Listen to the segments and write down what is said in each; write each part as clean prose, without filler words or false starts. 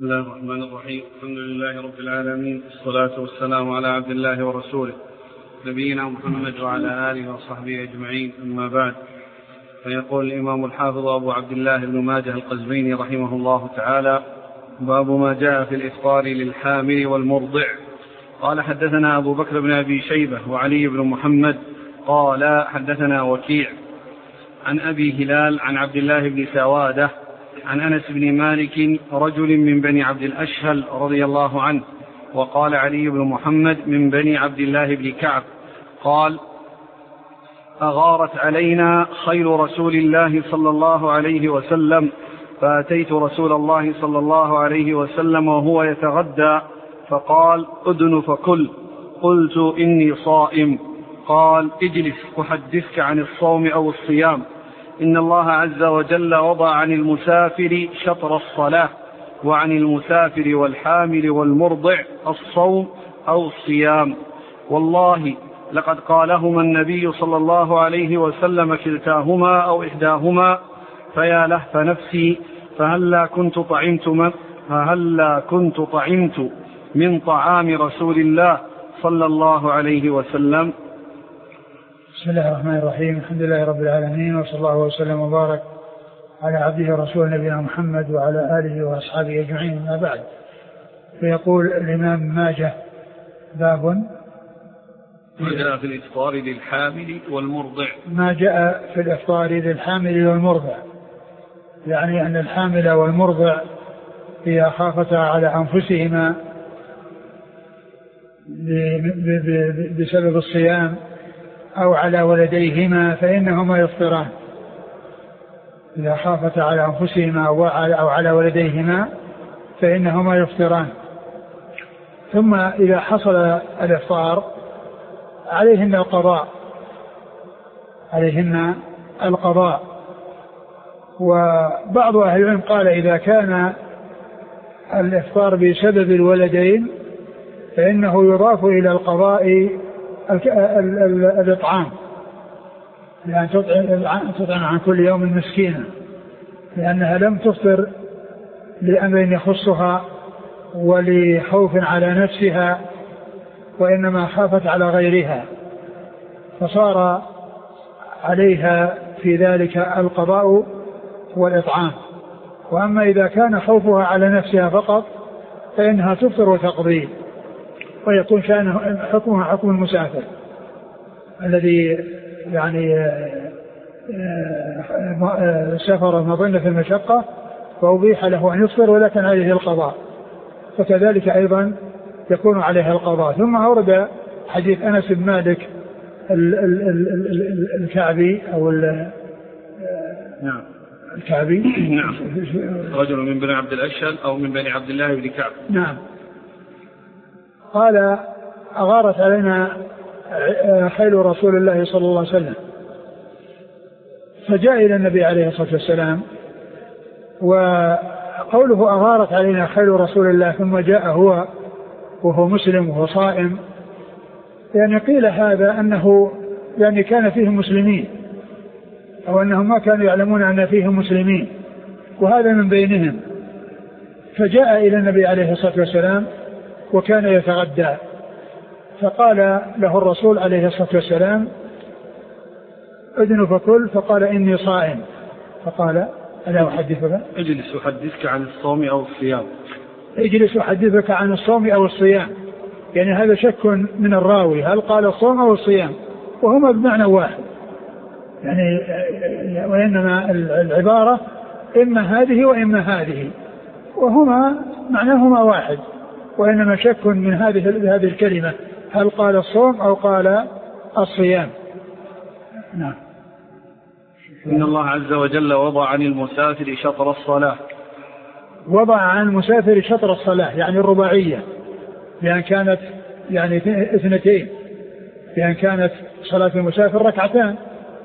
بسم الله الرحمن الرحيم. الحمد لله رب العالمين، والصلاة والسلام على عبد الله ورسوله نبينا محمد وعلى آله وصحبه أجمعين، أما بعد. فيقول الإمام الحافظ أبو عبد الله بن ماجه القزويني رحمه الله تعالى: باب ما جاء في الإفطار للحامل والمرضع. قال: حدثنا أبو بكر بن أبي شيبة وعلي بن محمد قال: حدثنا وكيع عن أبي هلال عن عبد الله بن سوادة عن أنس بن مالك رجل من بني عبد الأشهل رضي الله عنه. وقال علي بن محمد من بني عبد الله بن كعب قال: أغارت علينا خيل رسول الله صلى الله عليه وسلم، فأتيت رسول الله صلى الله عليه وسلم وهو يتغدى، فقال: أدن فكل. قلت: إني صائم. قال: اجلس أحدثك عن الصوم أو الصيام. إن الله عز وجل وضع عن المسافر شطر الصلاة، وعن المسافر والحامل والمرضع الصوم أو الصيام. والله لقد قالهما النبي صلى الله عليه وسلم كلتاهما أو إحداهما، فيا لهف نفسي فهلا كنت طعمت من طعام رسول الله صلى الله عليه وسلم. بسم الله الرحمن الرحيم. الحمد لله رب العالمين، وصلى الله وسلم وبارك على عبده ورسوله نبينا محمد وعلى آله وأصحابه أجمعين، ما بعد. فيقول الإمام ماجه: باب ما جاء في الإفطار للحامل والمرضع. ما جاء في الإفطار للحامل والمرضع، يعني أن الحامل والمرضع إذا خافتا على أنفسهما بسبب الصيام أو على ولديهما فإنهما يفطران. إذا خافتا على أنفسهما أو على ولديهما فإنهما يفطران. ثم إذا حصل الإفطار عليهن القضاء. وبعض أهل العلم قال: إذا كان الإفطار بسبب الولدين فإنه يضاف إلى القضاء الإطعام، لأن تطعم عن كل يوم مسكينا، لأنها لم تفطر لأمر يخصها ولخوف على نفسها، وإنما خافت على غيرها، فصار عليها في ذلك القضاء والإطعام. وأما إذا كان خوفها على نفسها فقط فإنها تفطر وتقضي، ويكون حكمها حكم المسافر الذي يعني سافر مظنة المشقة فأبيح له أن يفطر ولكن عليه القضاء، فكذلك أيضا يكون عليها القضاء. ثم أورد حديث أنس بن مالك الكعبي أو الكعبي، نعم، رجل من بني عبد الأشهل أو من بني عبد الله بن كعب. نعم. قال: أغارت علينا خيل رسول الله صلى الله عليه وسلم، فجاء إلى النبي عليه الصلاة والسلام. وقوله أغارت علينا خيل رسول الله ثم جاء هو وهو مسلم وهو صائم، يعني قيل هذا أنه يعني كان فيهم مسلمين، أو أنهم ما كانوا يعلمون أن فيهم مسلمين، وهذا من بينهم. فجاء إلى النبي عليه الصلاة والسلام وكان يتغدى، فقال له الرسول عليه الصلاة والسلام: أدن فكل. فقال: إني صائم. فقال: ألا أحدثك؟ اجلس أحدثك عن الصوم أو الصيام. اجلس أحدثك عن الصوم أو الصيام، يعني هذا شك من الراوي، هل قال الصوم أو الصيام؟ وهما بمعنى واحد، يعني وإنما العبارة إما هذه وإما هذه، وهما معناهما واحد، وإنما شك من هذه الكلمة، هل قال الصوم أو قال الصيام. نعم. إن الله عز وجل وضع عن المسافر شطر الصلاة. وضع عن المسافر شطر الصلاة يعني الرباعية، لأن كانت يعني 2، لأن كانت صلاة المسافر 2،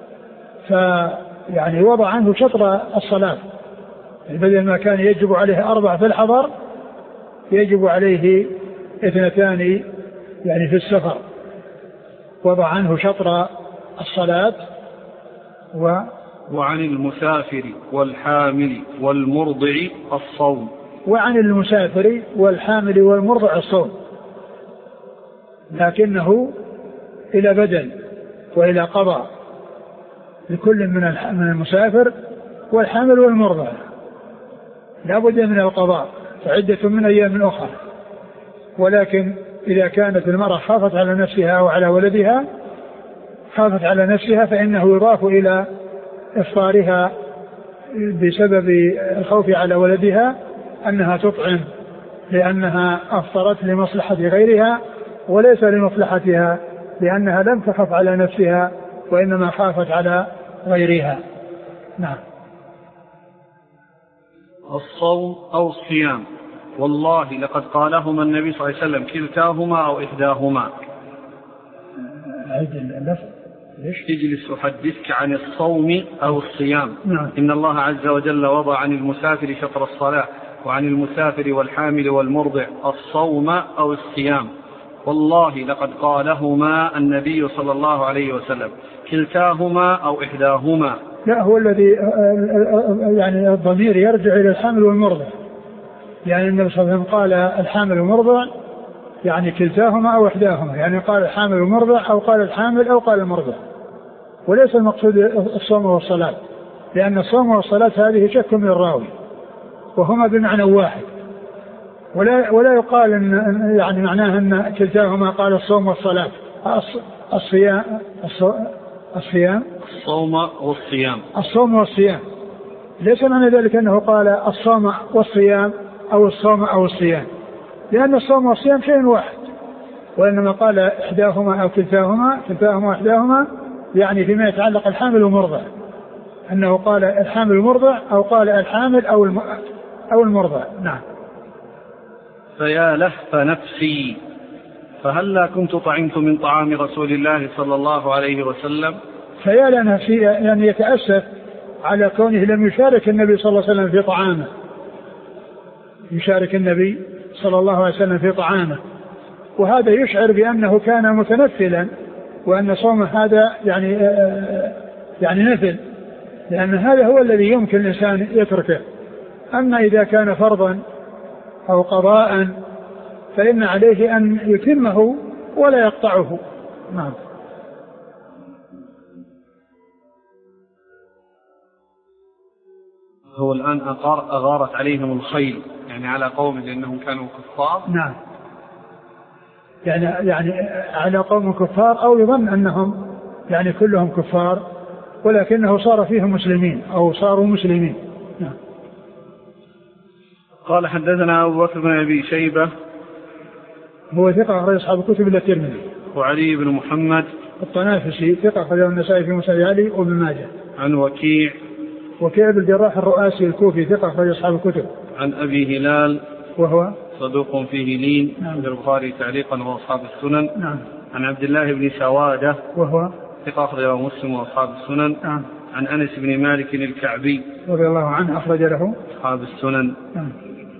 فيعني وضع عنه شطر الصلاة، بدل ما كان يجب عليه 4 في الحضر يجب عليه 2 يعني في السفر. وضع عنه شطر الصلاة. وعن المسافر والحامل والمرضع الصوم. وعن المسافر والحامل والمرضع الصوم، لكنه إلى بدل وإلى قضاء لكل من المسافر والحامل والمرضع، لا بد من القضاء، فعدة من أيام أخرى. ولكن إذا كانت المرأة خافت على نفسها أو على ولدها، خافت على نفسها فإنه يضاف إلى إفطارها بسبب الخوف على ولدها أنها تطعم، لأنها أفطرت لمصلحة غيرها وليس لمصلحتها، لأنها لم تخف على نفسها وإنما خافت على غيرها. نعم. الصوم أو الصيام، والله لقد قالهما النبي صلى الله عليه وسلم كلتاهما أو إحداهما. اجلس أحدثك عن الصوم أو الصيام. نعم. إن الله عز وجل وضع عن المسافر شطر الصلاة، وعن المسافر والحامل والمرضع الصوم أو الصيام، والله لقد قالهما النبي صلى الله عليه وسلم كلتاهما أو إحداهما. لا، هو الذي يعني الضمير يرجع إلى الحامل والمرضع، يعني النبي صلى الله عليه وسلم قال الحامل والمرضع يعني كلتاهما أو إحداهما، يعني قال الحامل والمرضع أو قال الحامل أو قال المرضع، وليس المقصود الصوم والصلاة، لأن الصوم والصلاة هذه شك من الراوي وهما بمعنى واحد، ولا يقال إن يعني معناه أن كلتاهما قال الصوم والصلاة. الصوم والصيام ليس معنى ذلك أنه قال الصوم والصيام أو الصوم أو الصيام، لأن الصوم والصيام شيء واحد، وإنما قال إحداهما أو كلتاهما وإحداهما، يعني فيما يتعلق الحامل والمرضع، أنه قال الحامل والمرضع أو قال الحامل أو المرضع. نعم. فيا لهف نفسي فهلا كنت طعمت من طعام رسول الله صلى الله عليه وسلم. فيا لنفسي يعني يتأسف على كونه لم يشارك النبي صلى الله عليه وسلم في طعامه، يشارك النبي صلى الله عليه وسلم في طعامه، وهذا يشعر بأنه كان متنفلا، وأن صومه هذا يعني نفل، لأن هذا هو الذي يمكن الإنسان يتركه. أما إذا كان فرضا أو قضاء فإن عليه أن يتمه ولا يقطعه. نعم. هو الآن أغارت عليهم الخيل، يعني على قوم لأنهم كانوا كفار. نعم، يعني على قوم كفار، أو يظن أنهم يعني كلهم كفار ولكنه صار فيهم مسلمين أو صاروا مسلمين. نعم. قال حدثنا أبو بكر بن أبي شيبة هو ثقة أخرج أصحاب الكتب إلا الترمذي. وعلي بن محمد الطنافسي ثقة أخرجه النسائي في مسند علي وابن ماجه. عن وكيع بن الجراح الرؤاسي الكوفي ثقة أخرج أصحاب الكتب. عن أبي هلال وهو صدوق فيه لين. نعم. البخاري تعليقا وأصحاب السنن. نعم. عن عبد الله بن سوادة وهو ثقة أخرجه مسلم وأصحاب السنن. نعم. عن أنس بن مالك الكعبي رضي الله عنه أخرج له أصحاب السنن. نعم.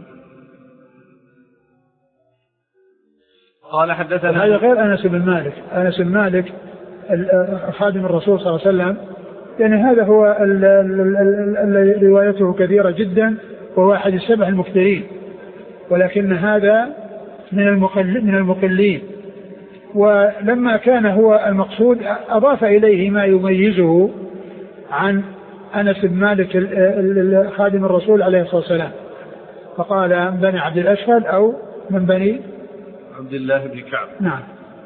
قال حدثنا هذا غير أنس بن مالك خادم الرسول صلى الله عليه وسلم، يعني هذا هو روايته كثيرة جدا وهو أحد السبع المكثرين، ولكن هذا من المقلين، ولما كان هو المقصود أضاف إليه ما يميزه عن أنس بن مالك خادم الرسول عليه الصلاة والسلام، فقال من بني عبد الأشهل أو من بني عبد الله بن كعب. نعم.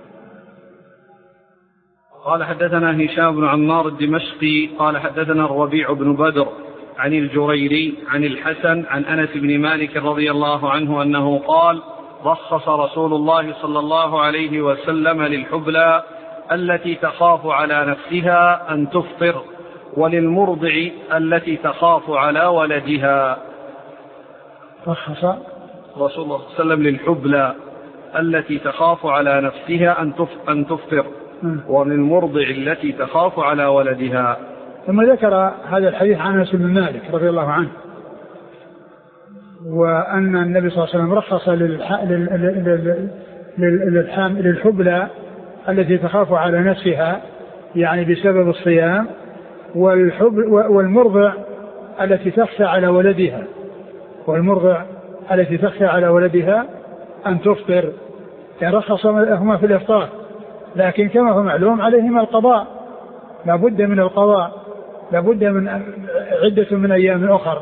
قال حدثنا هشام بن عمار الدمشقي قال حدثنا الربيع بن بدر عن الجريري عن الحسن عن أنس بن مالك رضي الله عنه أنه قال رخص رسول الله صلى الله عليه وسلم للحبلى التي تخاف على نفسها أن تفطر وللمرضع التي تخاف على ولدها. رخص رسول الله صلى الله عليه وسلم للحبلى التي تخاف على نفسها أن تفطر وللمرضع التي تخاف على ولدها. ثم ذكر هذا الحديث عن أنس بن مالك رضي الله عنه، وأن النبي صلى الله عليه وسلم رخص للحبلى التي تخاف على نفسها يعني بسبب الصيام، والمرضع التي تخشى على ولدها، والمرضع التي تخشى على ولدها أن تفطر، يعني رخص لهما في الإفطار، لكن كما هو معلوم عليهما القضاء، لا بد من القضاء، لا بد من عدة من أيام أخر.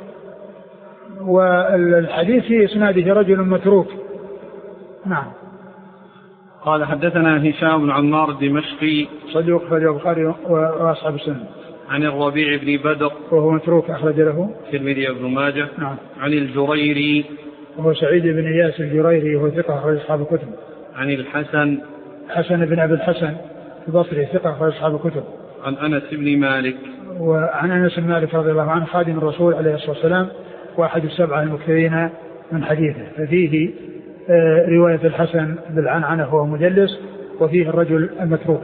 والحديث في إسناده رجل متروك. نعم. قال حدثنا هشام بن عمار الدمشقي صدوق أخرج البخاري وأصحاب السنن. عن الربيع بن بدر وهو متروك أخرج له الترمذي وابن ماجه. نعم. عن الجريري وهو سعيد بن إياس الجريري وهو ثقة أخرج أصحاب الكتب. عن الحسن بن أبي الحسن البصري ثقة أخرج أصحاب الكتب. عن أنس بن مالك وعن أنس بن مالك رضي الله عنه خادم الرسول عليه الصلاة والسلام وأحد السبعة المكثرين من حديثه، ففيه رواية الحسن بالعنعنة هو مدلس، وفيه الرجل المتروك.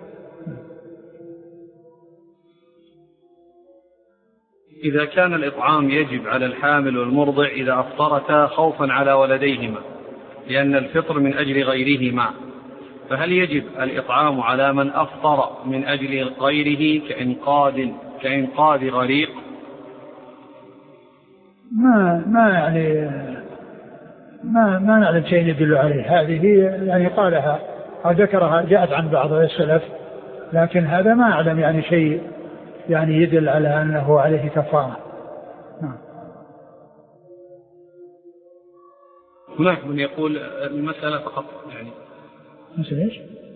إذا كان الإطعام يجب على الحامل والمرضع إذا أفطرتا خوفا على ولديهما لأن الفطر من أجل غيرهما، فهل يجب الإطعام على من أفطر من أجل غيره كإنقاذ غريق؟ ما نعلم شيء يدل عليه. هذه يعني قالها أو ذكرها جاءت عن بعض السلف، لكن هذا ما أعلم يعني شيء يعني يدل على أنه عليه كفارة. هناك من يقول المسألة فقط يعني مثل ايش؟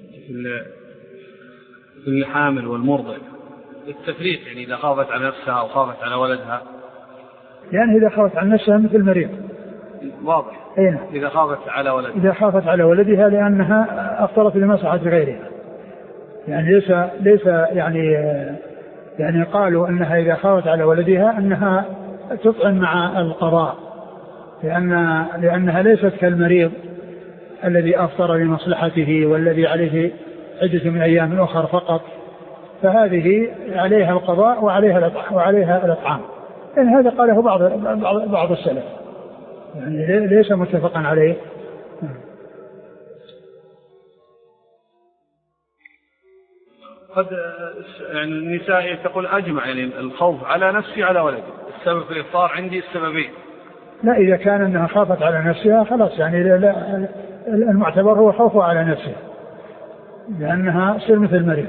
في الحامل والمرضع التفريق، يعني إذا خافت على نفسها أو خافت على ولدها، يعني إذا خافت على نفسها مثل المريض واضح. أين؟ إذا خافت على ولدها لأنها أفطرت لمصلحة غيرها، يعني ليس يعني قالوا أنها إذا خافت على ولدها أنها تطعم مع القضاء، لأنها ليست كالمريض الذي أفطر لمصلحته والذي عليه عدة من أيام أخر فقط، فهذه عليها القضاء وعليها الإطعام. إن هذا قاله بعض السلف، يعني ليس متفقا عليه. قد يعني النساء تقول أجمع يعني الخوف على نفسي على ولدي، السبب في الإفطار عندي السببين. لا، إذا كان أنها خافت على نفسها خلاص، يعني لا المعتبر هو خوفها على نفسها لأنها تصير مثل المريض.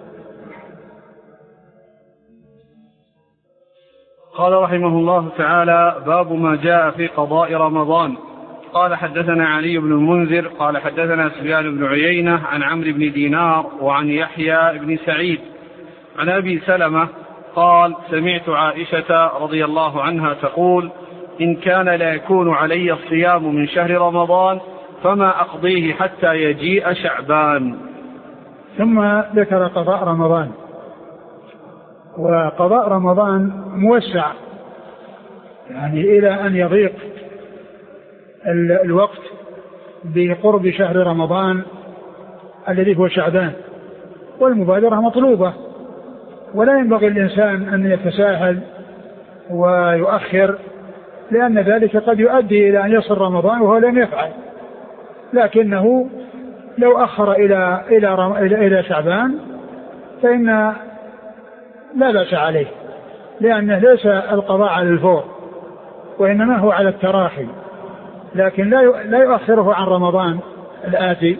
قال رحمه الله تعالى: باب ما جاء في قضاء رمضان. قال حدثنا علي بن المنذر قال حدثنا سفيان بن عيينة عن عمرو بن دينار وعن يحيى بن سعيد عن أبي سلمة قال: سمعت عائشة رضي الله عنها تقول: إن كان لا يكون علي الصيام من شهر رمضان فما أقضيه حتى يجيء شعبان. ثم ذكر قضاء رمضان. وقضاء رمضان موسع، يعني إلى أن يضيق الوقت بقرب شهر رمضان الذي هو شعبان، والمبادرة مطلوبة، ولا ينبغي الإنسان أن يتساهل ويؤخر، لأن ذلك قد يؤدي إلى أن يصل رمضان وهو لم يفعل، لكنه لو أخر إلى شعبان فإن لا بأس عليه، لأنه ليس القضاء على الفور وإنما هو على التراخي، لكن لا يؤخره عن رمضان الآتي،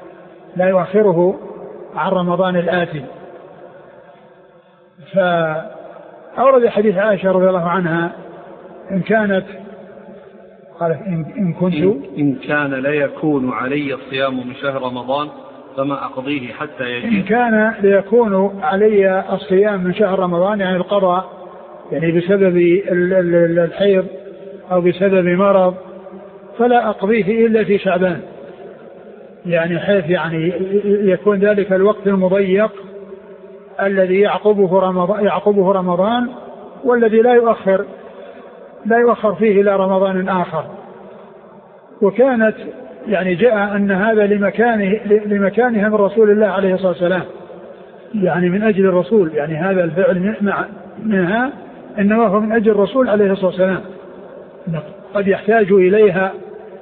فأورد حديث عائشة رضي الله عنها: إن كانت قال إن كان لا يكون علي الصيام من شهر رمضان فما أقضيه حتى يجيء. إن كان ليكون علي الصيام من شهر رمضان يعني القضاء، يعني بسبب الحيض أو بسبب مرض، فلا أقضيه إلا في شعبان، يعني حيث يعني يكون ذلك الوقت المضيق الذي يعقبه رمضان والذي لا يؤخر فيه إلى رمضان آخر. وكانت يعني جاء أن هذا لمكانها من رسول الله عليه الصلاة والسلام، يعني من أجل الرسول، يعني هذا الفعل منها إنما هو من أجل الرسول عليه الصلاة والسلام، قد يحتاج إليها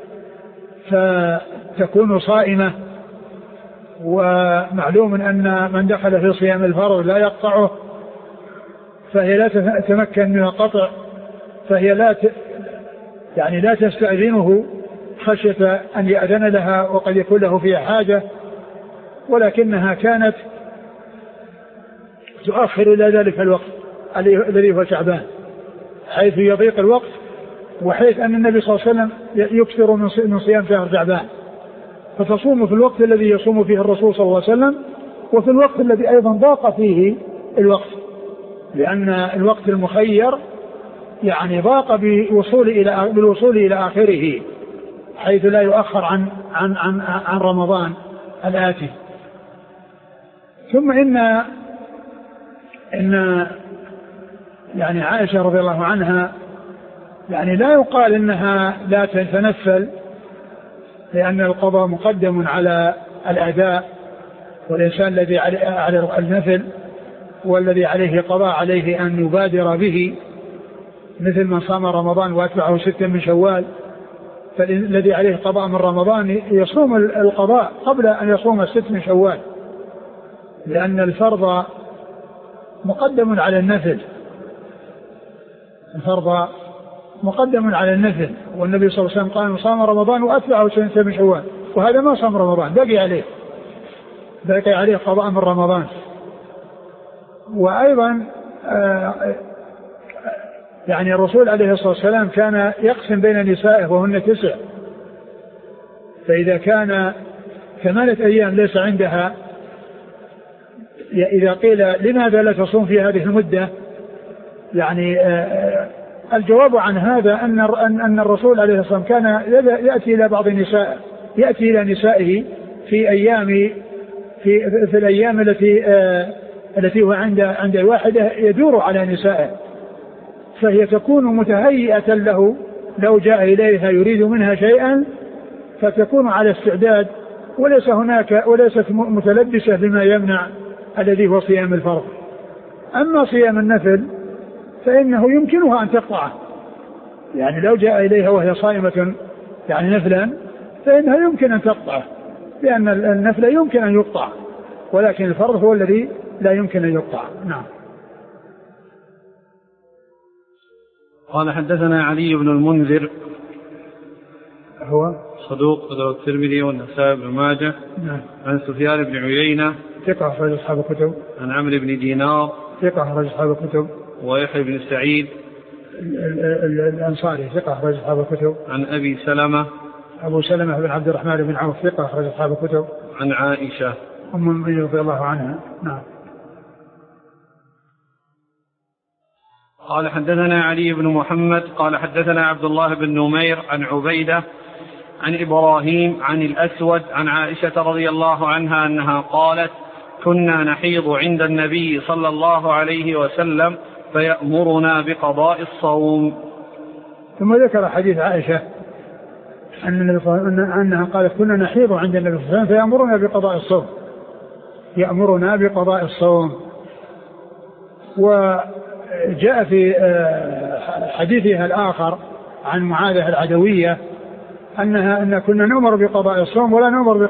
فتكون صائمة، ومعلوم أن من دخل في صيام الفرض لا يقطعه، فهي لا تتمكن من القطع، فهي يعني لا تستأذنه خشية أن يأذن لها وقد يكون له فيها حاجة، ولكنها كانت تؤخر إلى ذلك الوقت الذي هو شعبان، حيث يضيق الوقت، وحيث أن النبي صلى الله عليه وسلم يكثر من صيام شهر شعبان، فتصوم في الوقت الذي يصوم فيه الرسول صلى الله عليه وسلم، وفي الوقت الذي أيضا ضاق فيه الوقت، لأن الوقت المخير يعني ضاق بالوصول إلى آخره، حيث لا يؤخر عن رمضان الآتي. ثم إن يعني عائشة رضي الله عنها يعني لا يقال إنها لا تتنفل، لأن القضاء مقدم على الأداء، والإنسان الذي على النفل والذي عليه قضاء عليه أن يبادر به، مثل من صام رمضان وأتبعه 6 من شوال، فالذي عليه قضاء من رمضان يصوم القضاء قبل أن يصوم 6 من شوال، لأن الفرض مقدم على النفل، الفرض مقدم على النفل، والنبي صلى الله عليه وسلم قال صام رمضان وأتبعه 6 من شوال، وهذا ما صام رمضان، بقي عليه قضاء من رمضان. وأيضا يعني الرسول عليه الصلاة والسلام كان يقسم بين نسائه وهن 9، فإذا كان 8 أيام ليس عندها، إذا قيل لماذا لا تصوم في هذه المدة، يعني الجواب عن هذا أن الرسول عليه الصلاة والسلام كان يأتي إلى بعض النساء، يأتي إلى نسائه في الأيام التي هو عند الواحدة يدور على نسائه، فهي تكون متهيئة له لو جاء إليها يريد منها شيئا، فتكون على استعداد، وليست متلبسة بما يمنع الذي هو صيام الفرض. أما صيام النفل فإنه يمكنها أن تقطعه، يعني لو جاء إليها وهي صائمة يعني نفلا فإنها يمكن أن تقطعه، لأن النفل يمكن أن يقطع، ولكن الفرض هو الذي لا يمكن أن يقطع. نعم. قال حدثنا علي بن المنذر هو صدوق ذو الترمذي والنسائي بن ماجه. نعم. عن سفيان بن عيينة ثقة أخرج أصحاب الكتب. عن عمرو بن دينار ثقة أخرج أصحاب الكتب. ويحيى بن سعيد الأنصاري ثقة أخرج أصحاب الكتب. عن أبي سلمة أبو سلمة بن عبد الرحمن بن عوف ثقة أخرج أصحاب الكتب. عن عائشة أم المؤمنين رضي الله عنها. نعم. قال حدثنا علي بن محمد قال حدثنا عبد الله بن نمير عن عبيدة عن إبراهيم عن الأسود عن عائشة رضي الله عنها أنها قالت: كنا نحيض عند النبي صلى الله عليه وسلم فيأمرنا بقضاء الصوم. ثم ذكر حديث عائشة أنها قالت: كنا نحيض عند النبي صلى الله عليه وسلم فيأمرنا بقضاء الصوم، يأمرنا بقضاء الصوم. وجاء في حديثها الآخر عن معاذة العدوية أن كنا نؤمر بقضاء الصوم ولا نؤمر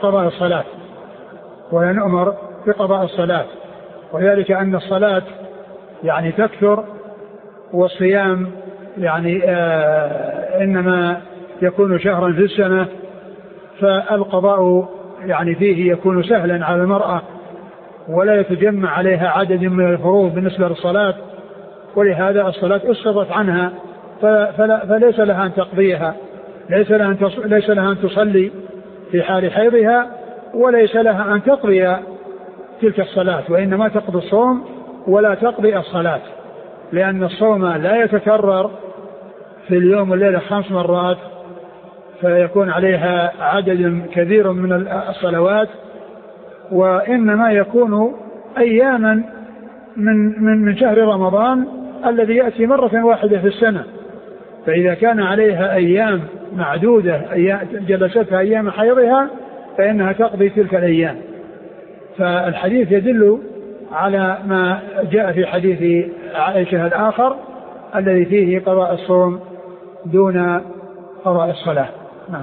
بقضاء الصلاة، وذلك أن الصلاة يعني تكثر، والصيام يعني إنما يكون شهرا في السنة، فالقضاء يعني فيه يكون سهلا على المرأة، ولا يتجمع عليها عدد من الفروض بالنسبة للصلاة، ولهذا الصلاة أسقطت عنها، فليس لها أن تقضيها، ليس لها أن تصلي في حال حيضها، وليس لها أن تقضي تلك الصلاة، وإنما تقضي الصوم ولا تقضي الصلاة، لأن الصوم لا يتكرر في اليوم والليلة 5 مرات، فيكون عليها عدد كبير من الصلوات، وإنما يكون أياما من شهر رمضان الذي يأتي مرة واحدة في السنة، فإذا كان عليها أيام معدودة جلستها أيام حيضها فإنها تقضي تلك الأيام. فالحديث يدل على ما جاء في حديث عائشة الآخر الذي فيه قضاء الصوم دون قضاء الصلاة. نعم.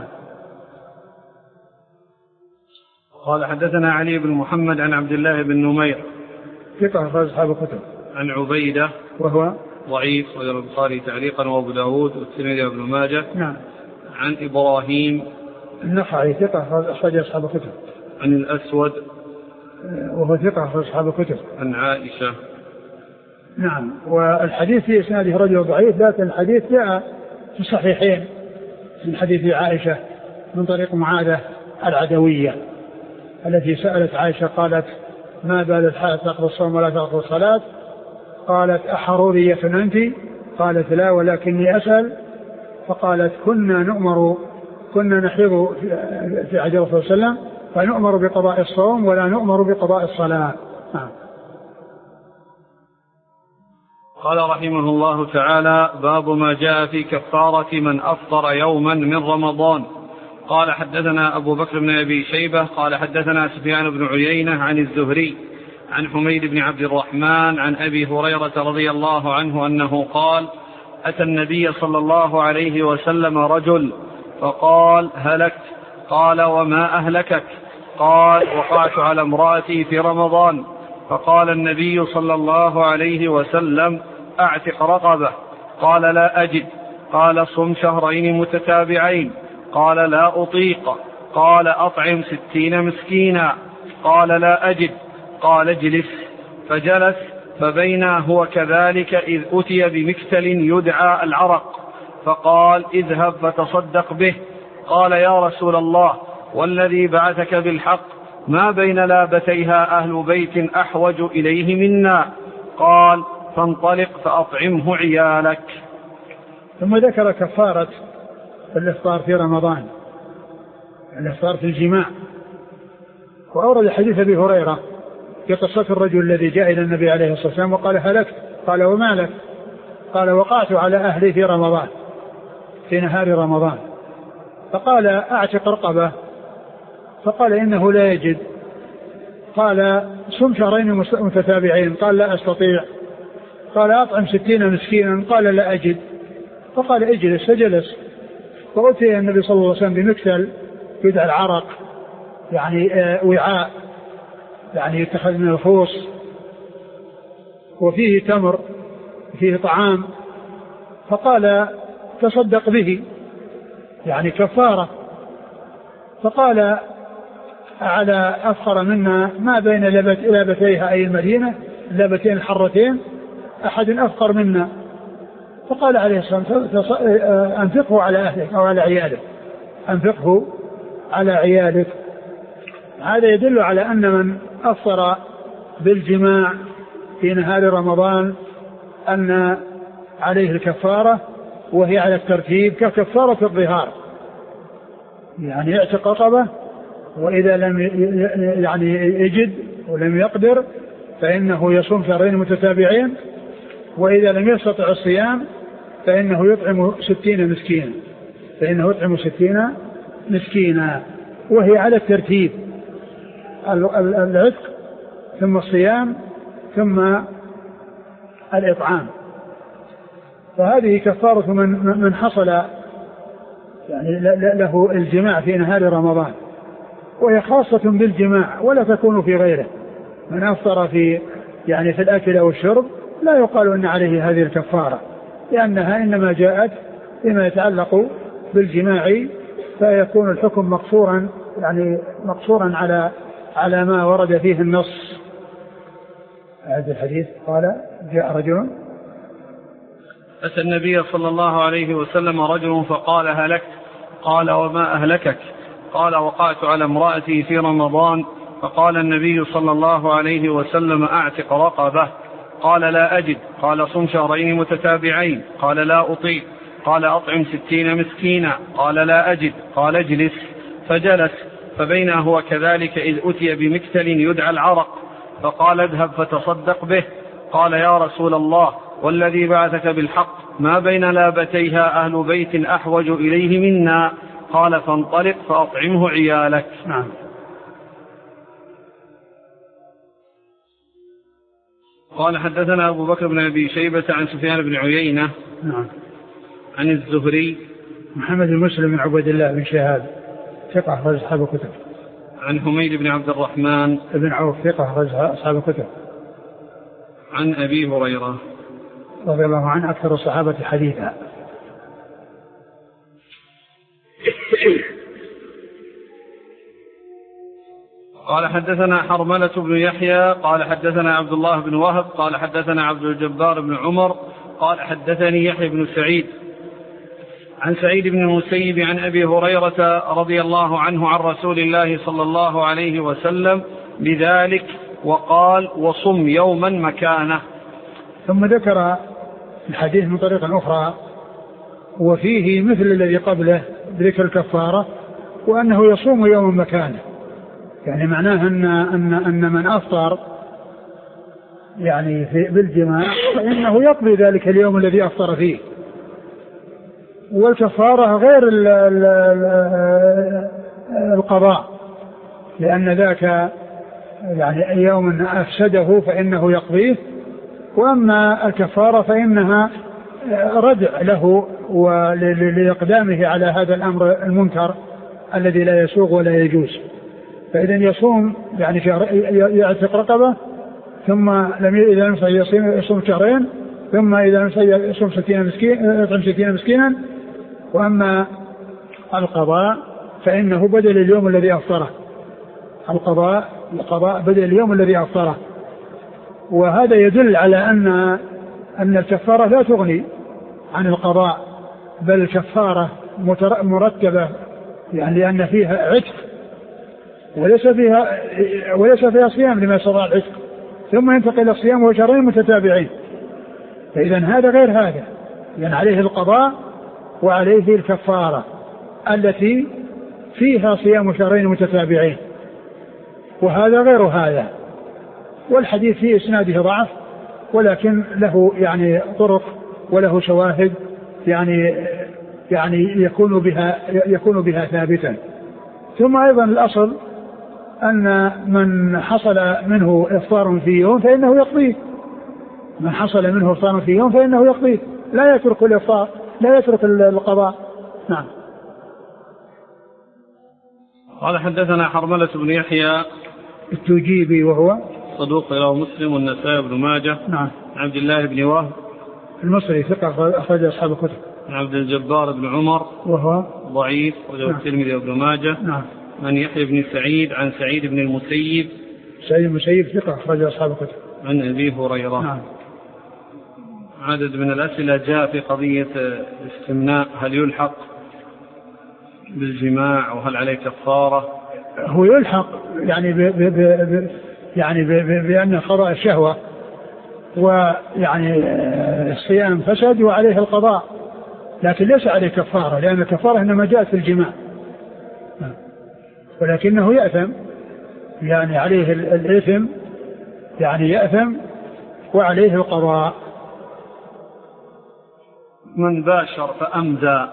قال حدثنا علي بن محمد عن عبد الله بن نمير ثقة أخرج أصحاب الكتب. عن عبيدة وهو ضعيف ورواه البخاري تعليقا وأبو داود والترمذي وابن ماجه. نعم. عن إبراهيم النخعي ثقة أخرج أصحاب الكتب. عن الأسود وهو ثقة أخرج أصحاب الكتب. عن عائشة. نعم. والحديث في إسناده رجل ضعيف، لكن الحديث جاء في الصحيحين من حديث عائشة من طريق معاذة العدوية التي سألت عائشة قالت ما بال الحائض تقضي الصوم ولا تقضي الصلاة؟ قالت أحرورية أنت؟ قالت لا ولكني أسأل. فقالت كنا نحيض في عهد الرسول صلى الله عليه وسلم فنؤمر بقضاء الصوم ولا نؤمر بقضاء الصلاة. قال رحمه الله تعالى: باب ما جاء في كفارة من أفطر يوما من رمضان. قال حدثنا أبو بكر بن أبي شيبة قال حدثنا سفيان بن عيينة عن الزهري عن حميد بن عبد الرحمن عن أبي هريرة رضي الله عنه أنه قال: أتى النبي صلى الله عليه وسلم رجل فقال: هلكت. قال: وما أهلكك؟ قال: وقعت على امرأتي في رمضان. فقال النبي صلى الله عليه وسلم: أعتق رقبة. قال: لا أجد. قال: صم شهرين متتابعين. قال: لا أطيق. قال: أطعم 60 مسكينا. قال: لا أجد. قال: اجلس. فجلس. فبينا هو كذلك إذ أتي بمكتل يدعى العرق فقال: اذهب فتصدق به. قال: يا رسول الله والذي بعثك بالحق ما بين لابتيها أهل بيت أحوج إليه منا. قال: فانطلق فأطعمه عيالك. ثم ذكر كفارة الإفطار في رمضان، الإفطار في الجماع، وأورد حديث أبي هريرة في قصة الرجل الذي جاء إلى النبي عليه الصلاة والسلام وقال: هلكت. قال: وما لك؟ قال: وقعت على أهلي في رمضان، في نهار رمضان. فقال: أعتق رقبة. فقال: إنه لا يجد. قال: صم شهرين متتابعين. قال: لا أستطيع. قال: أطعم 60 مسكينا. قال: لا أجد. فقال: اجلس. فجلس. فأتي النبي صلى الله عليه وسلم بمكتل يدعى العرق، يعني وعاء يعني يتخذ من الخوص وفيه تمر فيه طعام. فقال: تصدق به، يعني كفارة. فقال: على أفخر منا ما بين لابتيها أي المدينة، لابتين الحرتين، أحد أفخر منا. فقال عليه الصلاة والسلام: أنفقه على أهلك أو على عيالك، أنفقه على عيالك. هذا يدل على أن من أفطر بالجماع في نهار رمضان أن عليه الكفارة، وهي على الترتيب ككفارة الظهار، يعني يعتق رقبة، وإذا لم يعني يجد ولم يقدر فإنه يصوم شهرين متتابعين، وإذا لم يستطع الصيام فإنه يطعم 60 مسكينا، فإنه يطعم 60 مسكينا، وهي على الترتيب: العتق ثم الصيام ثم الإطعام. فهذه كفارة من حصل يعني له الجماع في نهار رمضان، وهي خاصة بالجماع ولا تكون في غيره. من أفطر في يعني في الأكل أو الشرب لا يقال أن عليه هذه الكفارة، لأنها إنما جاءت بما يتعلق بالجماع، فيكون الحكم مقصورا يعني مقصورا على ما ورد فيه النص. هذا الحديث قال: جاء رجل أتى النبي صلى الله عليه وسلم رجل فقال: هلكت. قال: وما أهلكك؟ قال: وقعت على امرأتي في رمضان. فقال النبي صلى الله عليه وسلم: أعتق رقبة. قال: لا أجد. قال: صم شهرين متتابعين. قال: لا أطيق. قال: أطعم 60 مسكينا. قال: لا أجد. قال: اجلس. فجلس. فبينا هو كذلك إذ أتي بمكتل يدعى العرق فقال: اذهب فتصدق به. قال: يا رسول الله والذي بعثك بالحق ما بين لابتيها أهل بيت أحوج إليه منا. قال: فانطلق فأطعمه عيالك. نعم. قال: حدثنا أبو بكر بن أبي شيبة عن سفيان بن عيينة نعم. عن الزهري محمد بن مسلم بن عبد الله بن شهاب ثقة أخرج أصحاب الكتب. عن حميد بن عبد الرحمن بن عوف ثقة أخرج أصحاب الكتب. عن أبي هريرة رضي الله عنه أكثر الصحابة حديثا. قال حدثنا حرملة بن يحيى قال حدثنا عبد الله بن وهب قال حدثنا عبد الجبار بن عمر قال حدثني يحيى بن سعيد عن سعيد بن المسيب عن أبي هريرة رضي الله عنه عن رسول الله صلى الله عليه وسلم بذلك وقال وصم يوما مكانه. ثم ذكر الحديث من طريق أخرى وفيه مثل الذي قبله بذكر الكفارة وأنه يصوم يوما مكانه، يعني معناه أن من أفطر يعني بالجماع فإنه يقضي ذلك اليوم الذي أفطر فيه، والكفارة غير القضاء، لأن ذاك يعني يوم أفسده فإنه يقضيه، وأما الكفارة فإنها ردع له ولإقدامه على هذا الأمر المنكر الذي لا يسوغ ولا يجوز. فإذا يصوم يعني يعتق رقبة، ثم إذا لم يصوم شهرين، ثم إذا لم يصوم 60 مسكينا. وأما القضاء فإنه بدل اليوم الذي أفطره، القضاء بدل اليوم الذي أفطره. وهذا يدل على أن الكفارة لا تغني عن القضاء، بل الكفارة مرتبة، يعني لأن فيها عتق وليس فيها صيام لما استطاع العتق، ثم ينتقل إلى الصيام وشهرين متتابعين. فإذا هذا غير هذا، يعني عليه القضاء وعليه الكفارة التي فيها صيام شهرين متتابعين، وهذا غير هذا. والحديث في إسناده ضعف، ولكن له يعني طرق وله شواهد يعني يكون بها ثابتا. ثم أيضا الأصل أن من حصل منه إفطار في يوم فإنه يقضيه، من حصل منه إفطار في يوم فإنه يقضيه، لا يترك الإفطار، لا يترك القضاء. نعم. قال حدثنا حرملة بن يحيى التوجيبي وهو صدوق له مسلم والنسائي بن ماجه. نعم. عبد الله بن وهب المصري ثقة أخرج أصحاب الكتب. عبد الجبار بن عمر وهو ضعيف وله الترمذي وابن ماجه. نعم. عن يحيى بن سعيد عن سعيد بن المسيب. سعيد المسيب ثقة أخرج أصحاب الكتب. عن أبي هريرة. نعم. عدد من الأسئلة جاء في قضية الاستمناء، هل يلحق بالجماع وهل عليه كفارة؟ هو يلحق يعني بأن قضاء الشهوة، ويعني الصيام فسد وعليه القضاء، لكن ليس عليه كفارة، لأن الكفارة إنما جاءت في الجماع، ولكنه يأثم، يعني عليه الإثم، يعني يأثم وعليه القضاء. من باشر فأمدى،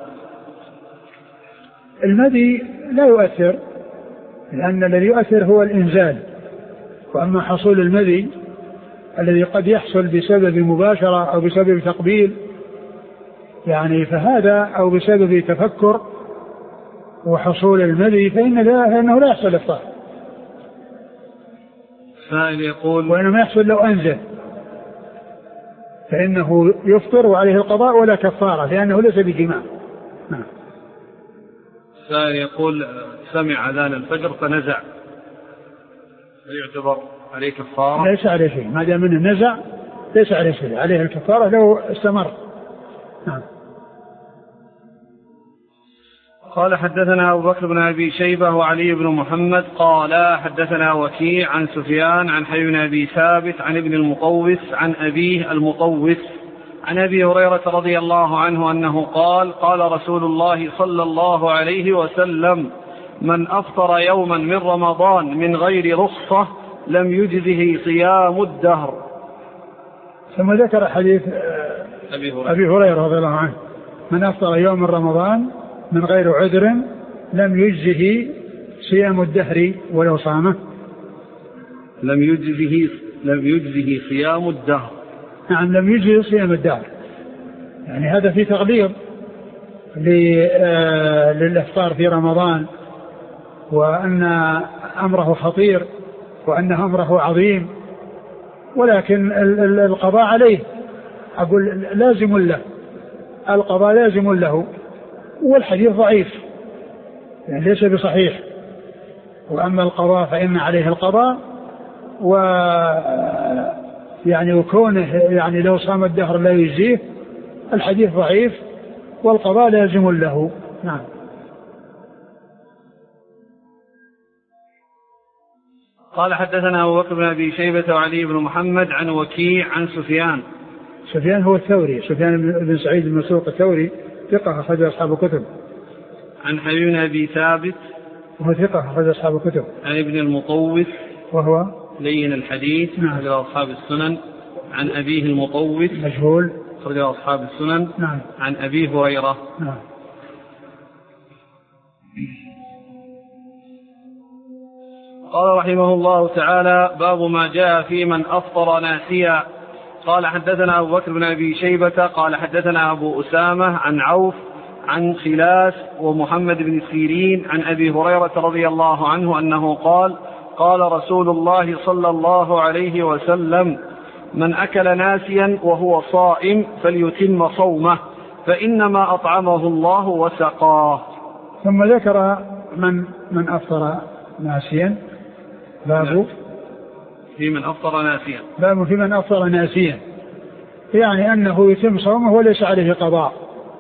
المدي لا يؤثر، لأن الذي يؤثر هو الإنزال، وأما حصول المدي الذي قد يحصل بسبب مباشرة أو بسبب تقبيل يعني فهذا، أو بسبب تفكر وحصول المدي، فإنه لا يحصل إفطار. سائل يقول وإنما يحصل لو أنزل، فإنه يفطر وعليه القضاء ولا كفارة، لأنه ليس بجماع. نعم. سائل يقول سمع أذان الفجر فنزع، هل يعتبر عليه كفارة؟ ليس عليه شيء، ما دام من النزع ليس عليه شيء، عليه الكفارة لو استمر. نعم. قال حدثنا أبو بكر بن أبي شيبة وعلي بن محمد قال حدثنا وكيع عن سفيان عن حي بن أبي ثابت عن ابن المطوس عن أبيه المطوس عن أبي هريرة رضي الله عنه أنه قال قال رسول الله صلى الله عليه وسلم من أفطر يوما من رمضان من غير رخصة لم يجزه صيام الدهر. ثم ذكر حديث أبي هريرة رضي الله عنه من أفطر يوم من رمضان من غير عذر لم يجزه صيام الدهر ولو صامه. لم يجزه صيام الدهر. نعم، لم يجزه صيام الدهر، يعني هذا في تغليظ للإفطار في رمضان، وأن أمره خطير وأن أمره عظيم، ولكن القضاء عليه أقول لازم له، القضاء لازم له، والحديث ضعيف يعني ليس بصحيح. وأما القضاء فإن عليه القضاء، يعني وكونه يعني لو صام الدهر لا يجزيه، الحديث ضعيف والقضاء لازم له. نعم. قال حدثنا أبو بكر بن أبي شيبة وعلي بن محمد عن وكيع عن سفيان. سفيان هو الثوري، سفيان بن سعيد بن مسروق الثوري، ثقة أخرج أصحاب الكتب. عن حبيب بن أبي ثابت وهو ثقة أخرج أصحاب الكتب. عن ابن المطوف وهو لين الحديث أخرج أصحاب السنن. عن أبيه المطوف مجهول أخرج أصحاب السنن. نعم. عن أبي هريرة. نعم. قال رحمه الله تعالى: باب ما جاء في من أفطر ناسيا. قال حدثنا أبو بكر بن أبي شيبة قال حدثنا أبو أسامة عن عوف عن خلاس ومحمد بن سيرين عن أبي هريرة رضي الله عنه أنه قال: قال رسول الله صلى الله عليه وسلم: من أكل ناسيا وهو صائم فليتم صومه فإنما أطعمه الله وسقاه. ثم ذكر من أفطر ناسيا. باب في من أفطر ناسيا. باب في من أفطر ناسيا، يعني أنه يتم صومه وليس عليه قضاء،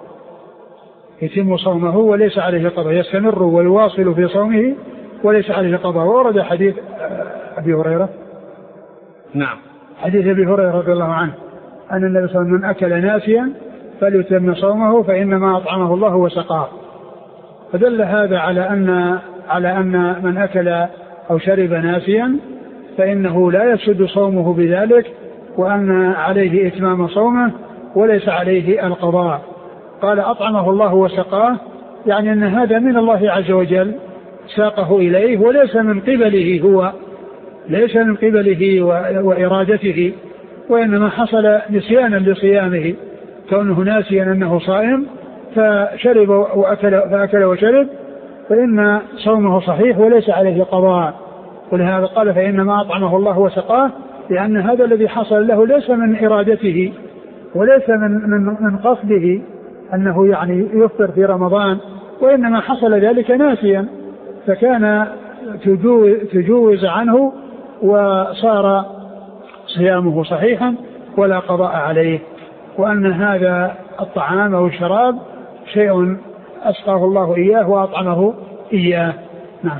يتم صومه وليس عليه قضاء، يستمر ويواصل في صومه وليس عليه قضاء. ورد حديث أبي هريرة. نعم. حديث أبي هريرة رضي الله عنه أن النبي صلى الله عليه وسلم: من أكل ناسيا فليتم صومه فإنما أطعمه الله وسقاه. فدل هذا على أن من أكل أو شرب ناسيا فإنه لا يفسد صومه بذلك، وأن عليه إتمام صومه وليس عليه القضاء. قال: أطعمه الله وسقاه، يعني أن هذا من الله عز وجل ساقه إليه، وليس من قبله هو، ليس من قبله وإرادته، وإنما حصل نسيانا لصيامه، كونه ناسيا أنه صائم فشرب فأكل وشرب، فإن صومه صحيح وليس عليه قضاء. ولهذا قال: فإنما أطعمه الله وسقاه، لأن هذا الذي حصل له ليس من إرادته وليس من قصده أنه يعني يفطر في رمضان، وإنما حصل ذلك ناسيا، فكان تجوز عنه وصار صيامه صحيحا ولا قضاء عليه. وأن هذا الطعام أو الشراب شيء أسقاه الله إياه وأطعمه إياه. نعم.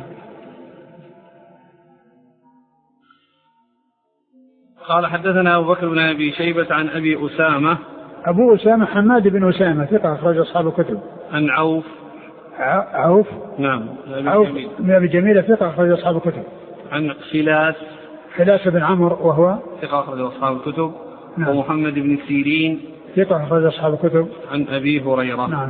قال حدثنا أبو بكر بن أبي شيبة عن أبي أسامة. أبو أسامة حماد بن أسامة ثقة أخرج أصحاب الكتب. عن عوف. عوف نعم. عوف بن أبي جميلة ثقة أخرج أصحاب الكتب. عن خلاس بن عمرو وهو ثقة أخرج أصحاب الكتب. نعم. ومحمد بن سيرين ثقة أخرج أصحاب الكتب. عن أبي هريرة. نعم.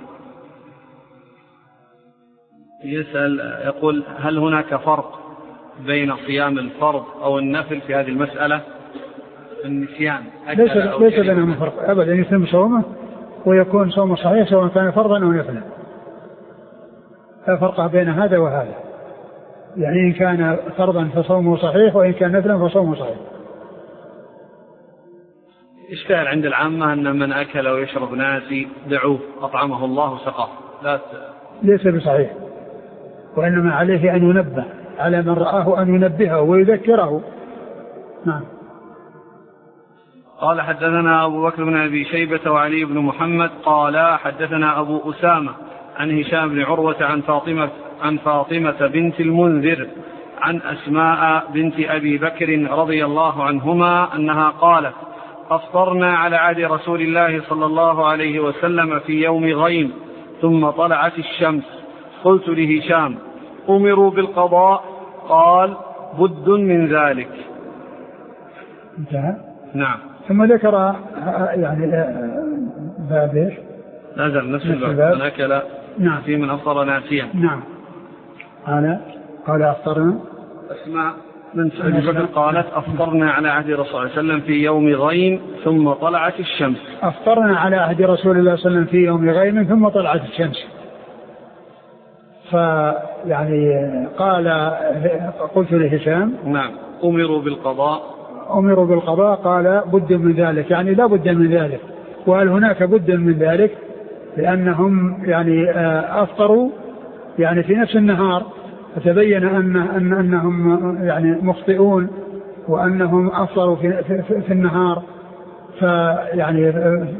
يسأل يقول: هل هناك فرق بين صيام الفرض أو النفل في هذه المسألة؟ النسيان ليس بينهما فرق أبدا، يتم صومه ويكون صومه صحيح سواء كان فرضا أو نفلا، لا فرق بين هذا وهذا. يعني إن كان فرضا فصومه صحيح، وإن كان نفلا فصومه صحيح. اشتهر عند العامة أن من أكل ويشرب ناسي دعوه أطعمه الله سقاه. ليس بصحيح، وإنما عليه أن ينبه على من رآه، أن ينبهه ويذكره. نعم. قال حدثنا أبو بكر بن أبي شيبة وعلي بن محمد قال حدثنا أبو أسامة عن هشام بن عروة عن فاطمة بنت المنذر عن أسماء بنت أبي بكر رضي الله عنهما أنها قالت: أفطرنا على عهد رسول الله صلى الله عليه وسلم في يوم غيم ثم طلعت الشمس. قلت لهشام: أمروا بالقضاء؟ قال: بد من ذلك. انتهى. نعم. ثم ذكر يعني باب ايش؟ نزل نفس الباب. من أكل نعم. في من أفطر ناسيا. نعم. قال أفطرنا. أسماء بنت أبي بكر قالت: أفطرنا على عهد رسول الله صلى الله عليه وسلم في يوم غيم ثم طلعت الشمس. أفطرنا على عهد رسول الله صلى الله عليه وسلم في يوم غيم ثم طلعت الشمس. فيعني قال: قلت لهشام: نعم. أمروا بالقضاء؟ أمروا بالقضاء قال بد من ذلك، يعني لا بد من ذلك. وهل هناك بد من ذلك؟ لأنهم يعني أفطروا يعني في نفس النهار، فتبين أنهم يعني مخطئون وأنهم أفطروا في النهار، فيعني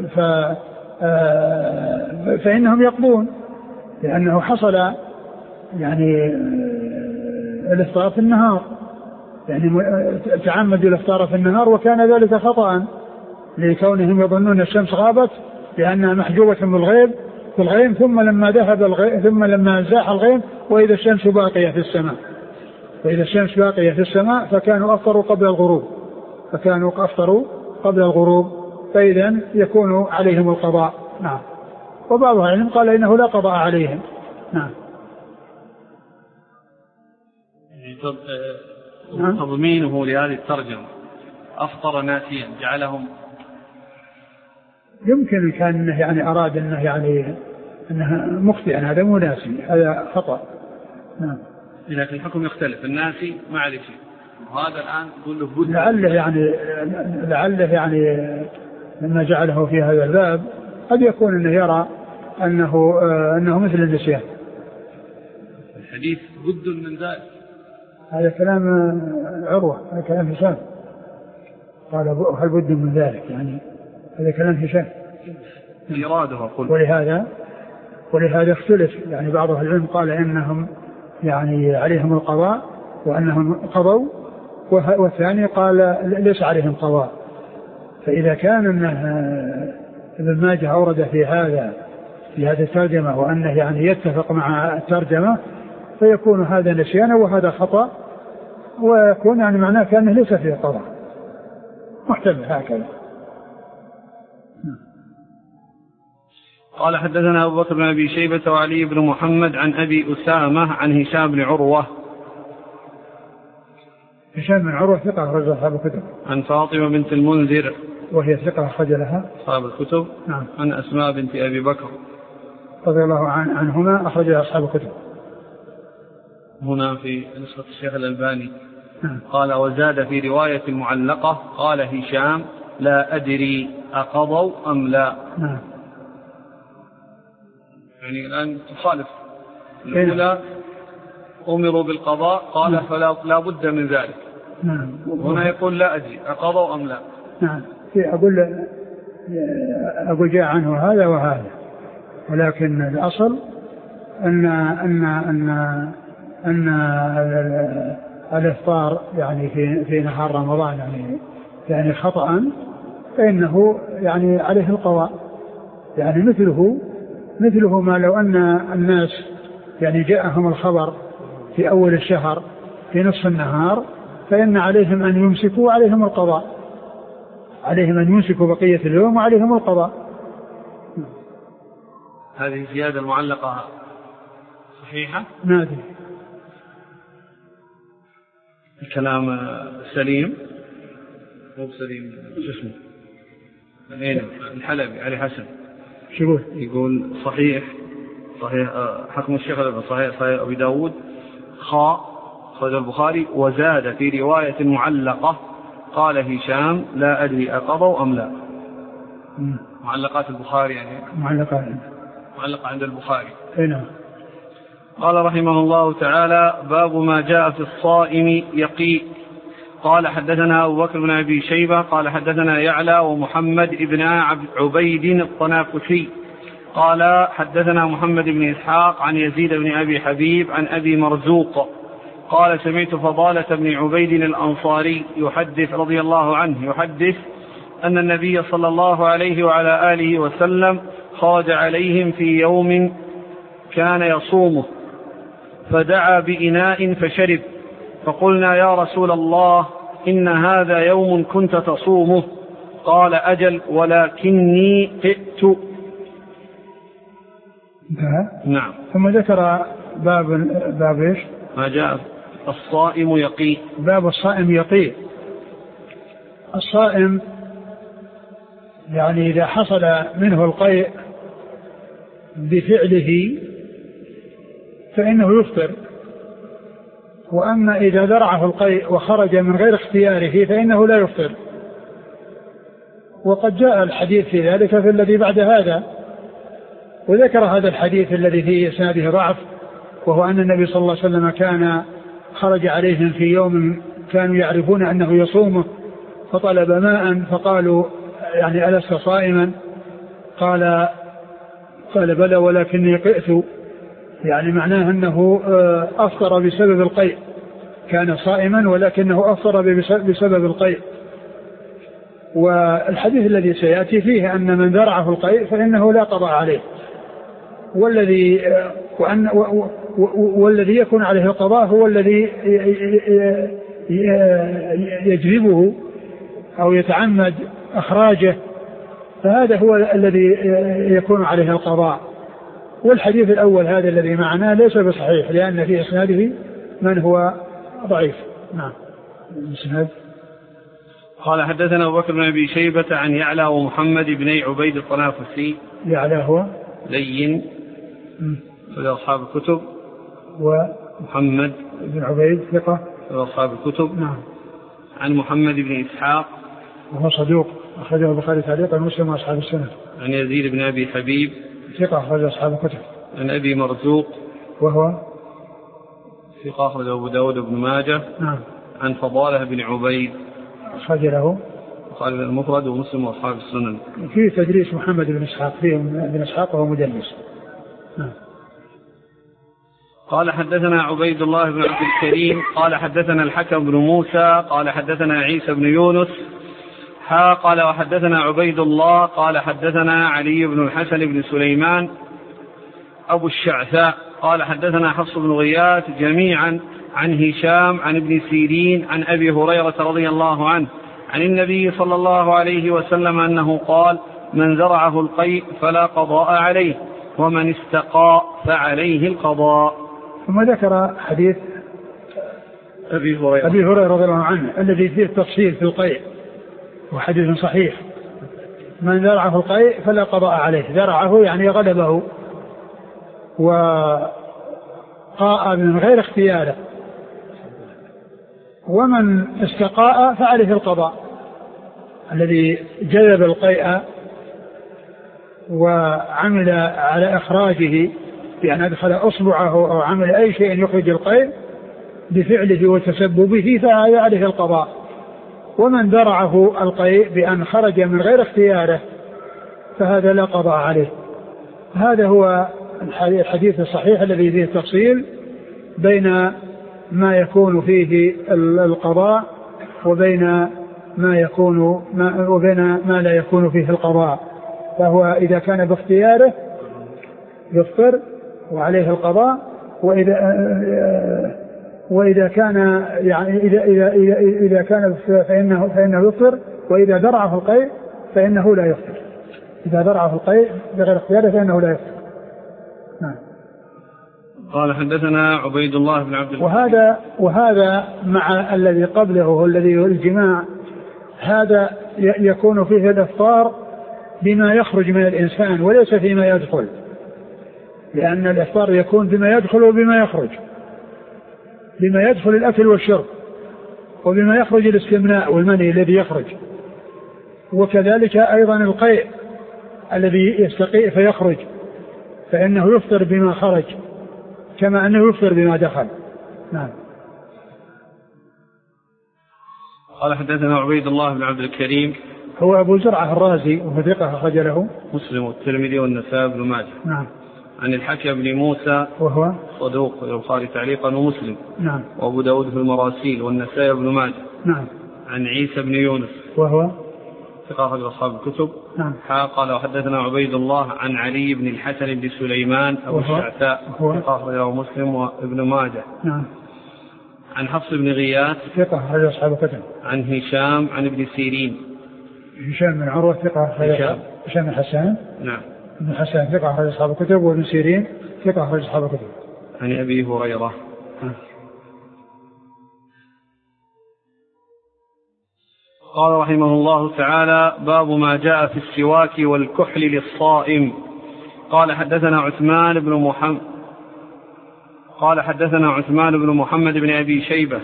فإنهم يقضون، لأنه حصل يعني الإفطار في النهار، يعني تعمدوا الإفطار في النهار، وكان ذلك خطأ لكونهم يظنون الشمس غابت لأنها محجوبة في الغيم، ثم لما ذهب الغيم، ثم لما زاح الغيم وإذا الشمس باقية في السماء، فكانوا أفطروا قبل الغروب، فإذا يكون عليهم القضاء. نعم. وبعض العلم قال إنه لا قضاء عليهم. نعم. تضمينه لهذه الترجمة أفطر ناسيا جعلهم، يمكن كان يعني أراد أنه يعني أنه مخطئا، هذا مو ناسي، هذا خطأ. نعم. لكن الحكم يختلف، الناسي ما عليه شيء، وهذا الآن يقول له بد. لعله يعني لما جعله في هذا الباب قد يكون أنه يرى أنه مثل النسيان. الحديث بد من ذلك، هذا كلام عروة، هذا كلام هشام، قال هل بد من ذلك، يعني هذا كلام هشام إراده. ولهذا اختلف، يعني بعض العلم قال إنهم يعني عليهم القضاء وأنهم قضوا، والثاني قال ليس عليهم قضاء. فإذا كان ابن ماجه أورد في هذه الترجمة وأنه يعني يتفق مع الترجمة، فيكون هذا نسيانا وهذا خطأ، ويكون يعني معناه كأنه ليس فيه قضاء، محتمل هكذا. قال حدثنا أبو بكر بن أبي شيبة وعلي بن محمد عن أبي أسامة عن هشام بن عروة. هشام بن عروة ثقة أخرج أصحاب الكتب. عن فاطمة بنت المنذر وهي ثقة أخرج لها أصحاب الكتب. نعم. عن أسماء بنت أبي بكر رضي الله عنهما أخرج أصحاب الكتب. هنا في نسخة الشيخ الألباني. نعم. قال وزاد في رواية المعلقة قال هشام لا أدري أقضوا أم لا. نعم. يعني الآن تخالف الأولى أمروا بالقضاء قال نعم. فلا بد من ذلك. نعم. هنا يقول لا أدري أقضوا أم لا. نعم. أقول جاء عنه هذا وهذا، ولكن الأصل أن الإفطار يعني في نهار رمضان يعني خطأ، فإنه يعني عليه القضاء، يعني مثله ما لو أن الناس يعني جاءهم الخبر في أول الشهر في نصف النهار، فإن عليهم أن يمسكوا وعليهم القضاء، عليهم أن يمسكوا بقية اليوم وعليهم القضاء. هذه زيادة المعلقة صحيحة؟ نعم. الكلام سليم، مو سليم اسمه الحلبي علي حسن يقول صحيح حكم الشيخ صحيح أبي داود خرج البخاري وزاد في رواية معلقة قال هشام لا أدري أقضوا أم لا. معلقات البخاري يعني معلقة عند البخاري. هنا قال رحمه الله تعالى باب ما جاء في الصائم يقي. قال حدثنا أبو بكر بن أبي شيبة قال حدثنا يعلى ومحمد بن عبيد الطنافسي قال حدثنا محمد بن إسحاق عن يزيد بن أبي حبيب عن أبي مرزوق قال سمعت فضالة بن عبيد الأنصاري يحدث رضي الله عنه يحدث أن النبي صلى الله عليه وعلى آله وسلم خرج عليهم في يوم كان يصومه فدعا بإناء فشرب، فقلنا يا رسول الله إن هذا يوم كنت تصومه، قال أجل ولكني قئت. نعم. ثم ذكر باب إيش؟ ما جاء الصائم يقي. باب الصائم يقي. الصائم يعني إذا حصل منه القيء بفعله فإنه يفطر، وأما إذا ذرعه القيء وخرج من غير اختياره فإنه لا يفطر. وقد جاء الحديث في ذلك في الذي بعد هذا، وذكر هذا الحديث الذي فيه إسناده ضعف، وهو أن النبي صلى الله عليه وسلم كان خرج عليهم في يوم كانوا يعرفون أنه يصومه فطلب ماء فقالوا يعني ألست صائما؟ قال بلى ولكني قئت، يعني معناه أنه أفطر بسبب القيء، كان صائما ولكنه أفطر بسبب القيء. والحديث الذي سيأتي فيه أن من ذرعه القيء فإنه لا قضاء عليه، والذي يكون عليه القضاء هو الذي يجذبه أو يتعمد إخراجه، فهذا هو الذي يكون عليه القضاء. والحديث الأول هذا الذي معنا ليس بصحيح لأن في إسناده من هو ضعيف. نعم. الإسناد قال حدثنا أبو بكر بن أبي شيبة عن يعلى ومحمد بن عبيد الطنافسي. يعلى هو لين لأصحاب الكتب، ومحمد بن عبيد ثقة لأصحاب الكتب. نعم. عن محمد بن إسحاق وهو صدوق أخرجه البخاري تعليقا ومسلم وأصحاب السنة. عن يزيد بن أبي حبيب ثقة أخرجه أصحاب الكتب. عن أبي مرزوق وهو ثقة أخرجه أبو داود بن ماجه. نعم. عن فضالة بن عبيد أخرج له البخاري المفرد ومسلم وأصحاب السنن. في تدريس محمد بن إسحاق، فيه بن إسحاق وهو مدلس. نعم. قال حدثنا عبيد الله بن عبد الكريم قال حدثنا الحكم بن موسى قال حدثنا عيسى بن يونس قال وحدثنا عبيد الله قال حدثنا علي بن الحسن بن سليمان أبو الشعثاء قال حدثنا حفص بن غياث جميعا عن هشام عن ابن سيرين عن أبي هريرة رضي الله عنه عن النبي صلى الله عليه وسلم أنه قال: من زرعه القيء فلا قضاء عليه، ومن استقاء فعليه القضاء. ثم ذكر حديث أبي هريرة رضي الله عنه الذي فيه التفصيل في القيء، وحديث صحيح: من زرعه القيء فلا قضاء عليه. زرعه يعني غلبه وقاء من غير اختياره، ومن استقاء فعليه القضاء. الذي جذب القيء وعمل على إخراجه بأن أدخل أصبعه أو عمل أي شيء يخرج القيء بفعله وتسببه فهذا عليه القضاء. ومن درعه القيء بأن خرج من غير اختياره فهذا لا قضاء عليه. هذا هو الحديث الصحيح الذي فيه التفصيل بين ما يكون فيه القضاء وبين ما لا يكون فيه القضاء. فهو إذا كان باختياره يفطر وعليه القضاء، وإذا كان يعني إذا كان فإنه يفطر، وإذا درعه القيء فإنه لا يفطر. إذا درعه القيء بغير اختياره فإنه لا يفطر. نعم. قال حدثنا عبيد الله بن عبد وهذا مع الذي قبله هو الذي هو الجماع. هذا يكون فيه الإفطار بما يخرج من الإنسان وليس فيما يدخل، لأن الإفطار يكون بما يدخل وبما يخرج. بما يدخل الأكل والشرب، وبما يخرج الاستمناء والمني الذي يخرج، وكذلك أيضا القيء الذي يستقيء فيخرج فإنه يفطر بما خرج كما أنه يفطر بما دخل. نعم. قال حدثنا عبيد الله بن عبد الكريم هو أبو زرعة الرازي وهو ثقة أخرج له مسلم والترمذي والنسائي بن ماجه. نعم. عن الحكم بن موسى وهو صدوق البخاري تعليقا ومسلم. نعم. وأبو داود في المراسيل والنسائي بن ماجه. نعم. عن عيسى بن يونس وهو ثقة أخرج أصحاب الكتب. نعم. قال وحدثنا عبيد الله عن علي بن الحسن بن سليمان أبو الشعثاء ثقة أخرجه مسلم وابن ماجه. نعم. عن حفص بن غياث ثقة أخرج أصحاب الكتب. عن هشام عن ابن سيرين هشام بن عروة ثقة هشام بن حسان. نعم. ابن حسان ثقة أخرج أصحاب الكتب، وابن سيرين ثقة أخرج أصحاب الكتب. عن أبي هريرة. قال رحمه الله تعالى: باب ما جاء في السواك والكحل للصائم. قال حدثنا عثمان بن محمد قال حدثنا عثمان بن محمد بن أبي شيبة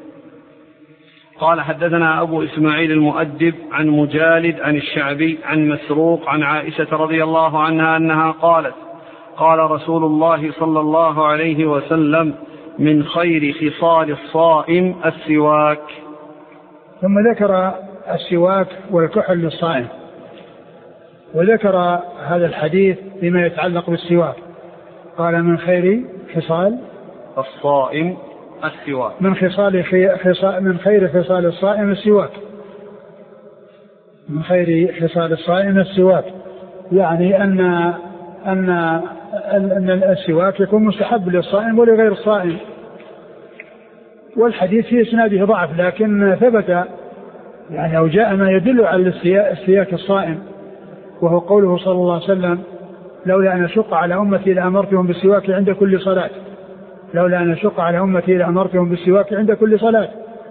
قال حدثنا أبو إسماعيل المؤدب عن مجالد عن الشعبي عن مسروق عن عائشة رضي الله عنها أنها قالت قال رسول الله صلى الله عليه وسلم من خير خصال الصائم السواك. ثم ذكر السواك والكحل للصائم، وذكر هذا الحديث فيما يتعلق بالسواك. قال من خير خصال الصائم السواك، من خير خصال الصائم السواك، من خير خصال الصائم السواك، يعني أن السواك يكون مستحب للصائم ولغير الصائم. والحديث في إسناده ضعف، لكن ثبت يعني أو جاء ما يدل على استياك الصائم، وهو قوله صلى الله عليه وسلم لولا أن أشق على أمتي لأمرتهم بالسواك عند كل صلاة، لولا أن أشق على أمتي لأمرتهم بالسواك عند كل صلاة.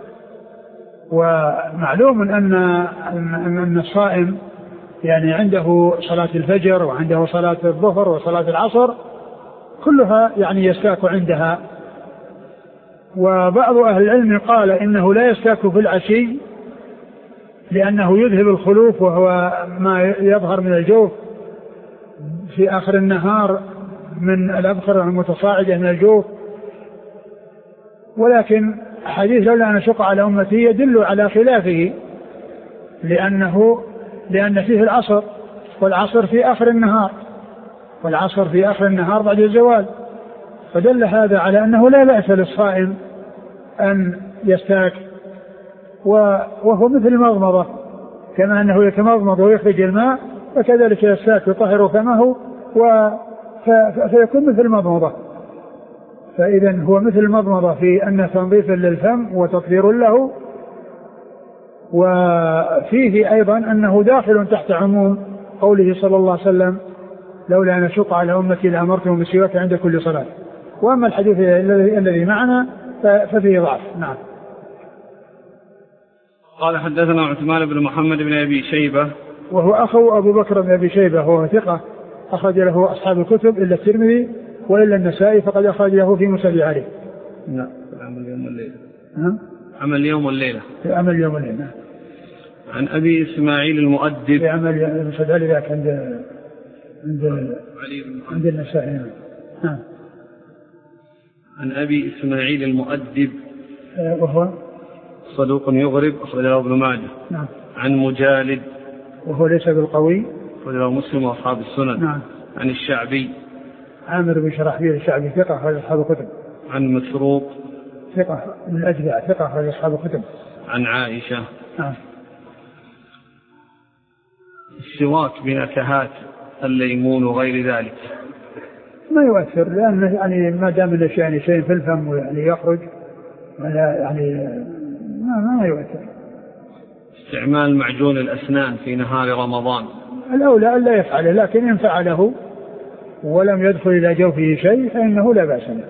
ومعلوم أن الصائم يعني عنده صلاة الفجر وعنده صلاة الظهر وصلاة العصر كلها يعني يستاك عندها. وبعض أهل العلم قال إنه لا يستاك في العشي لأنه يذهب الخلوف، وهو ما يظهر من الجوف في آخر النهار من الأبخرة المتصاعدة من الجوف. ولكن حديث لولا أن أشق على أمتي يدل على خلافه، لأن فيه العصر، والعصر في آخر النهار، والعصر في آخر النهار بعد الزوال، فدل هذا على أنه لا بأس للصائم أن يستاك، وهو مثل المضمضة، كما أنه يتمضمض ويخرج الماء فكذلك يستاك يطهر فمه فيكون مثل المضمضة. فإذا هو مثل المضمضة في أن تنظيف للفم وتطهير له، وفيه أيضا أنه داخل تحت عموم قوله صلى الله عليه وسلم لولا أن أشق على أمتي لأمرتهم بالسواك عند كل صلاة. وأما الحديث الذي معنا ففيه ضعف. نعم. قال حدثنا عثمان بن محمد بن أبي شيبة وهو أخو أبو بكر بن أبي شيبة، وهو ثقة أخرج له أصحاب الكتب إلا الترمذي وإلا النسائي فقد أخرج له في مسند عليه. نعم. عمل يوم والليلة. عمل يوم والليلة. عمل يوم والليلة. عن أبي إسماعيل المؤدب. في عمل مسند عليه ذاك عند النسائي. نعم. عن أبي إسماعيل المؤدب وهو صدوق يغرب أخرج له ابن ماجه. نعم. عن مجالد وهو ليس بالقوي أخرج له مسلم وأصحاب السنن. نعم. عن الشعبي عامر بن شرحبيل الشعبي ثقة أخرج أصحاب الكتب. عن مسروق ثقة من الأجدع ثقة أخرج أصحاب الكتب. عن عائشة. نعم. السواك بنكهات الليمون وغير ذلك ما يؤثر، لأن يعني ما دام الأشياء يعني شيء في الفم ويعني يخرج يعني ما يؤثر. استعمال معجون الأسنان في نهار رمضان الأولى ألا يفعله، لكن إن فعله ولم يدخل إلى جوفه شيء فإنه لا بأس به.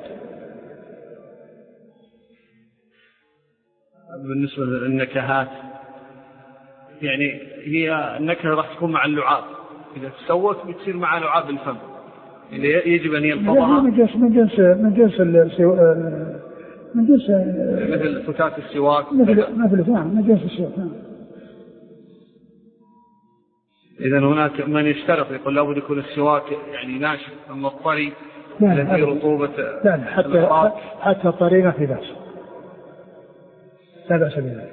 بالنسبة للنكهات يعني هي النكهة راح تكون مع اللعاب، إذا تسوت بتصير مع لعاب الفم اللي يجب أن يلفظها من جنس مثل فتات السواك من جنس السواك. إذن هناك من يشترط يقول لابد يكون السواك يعني ناشف، أما الطري الذي رطوبة لا حتى الطري ما في بأس، لا بأس بذلك.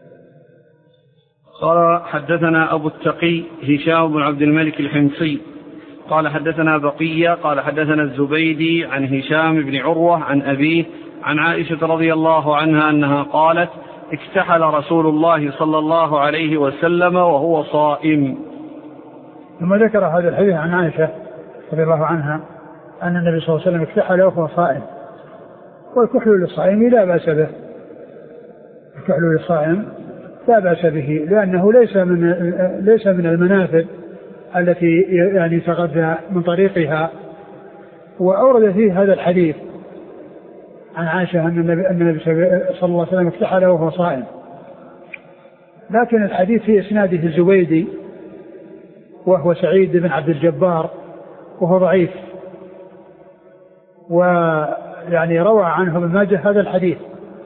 قال حدثنا أبو التقي هشام بن عبد الملك الحمصي قال حدثنا بقية قال حدثنا الزبيدي عن هشام بن عروة عن أبيه عن عائشة رضي الله عنها أنها قالت اكتحل رسول الله صلى الله عليه وسلم وهو صائم. ثم ذكر هذا الحديث عن عائشة رضي الله عنها أن النبي صلى الله عليه وسلم اكتحل وهو صائم. والكحل للصائم لا بأس به، الكحل للصائم لا بأس به، لأنه ليس من المنافذ التي يعني تغذى من طريقها. وأورد فيه هذا الحديث عن عائشة أن النبي صلى الله عليه وسلم اكتحل وهو صائم، لكن الحديث في إسناده الزبيدي وهو سعيد بن عبد الجبار وهو ضعيف. يعني روى عنه ابن ماجه هذا الحديث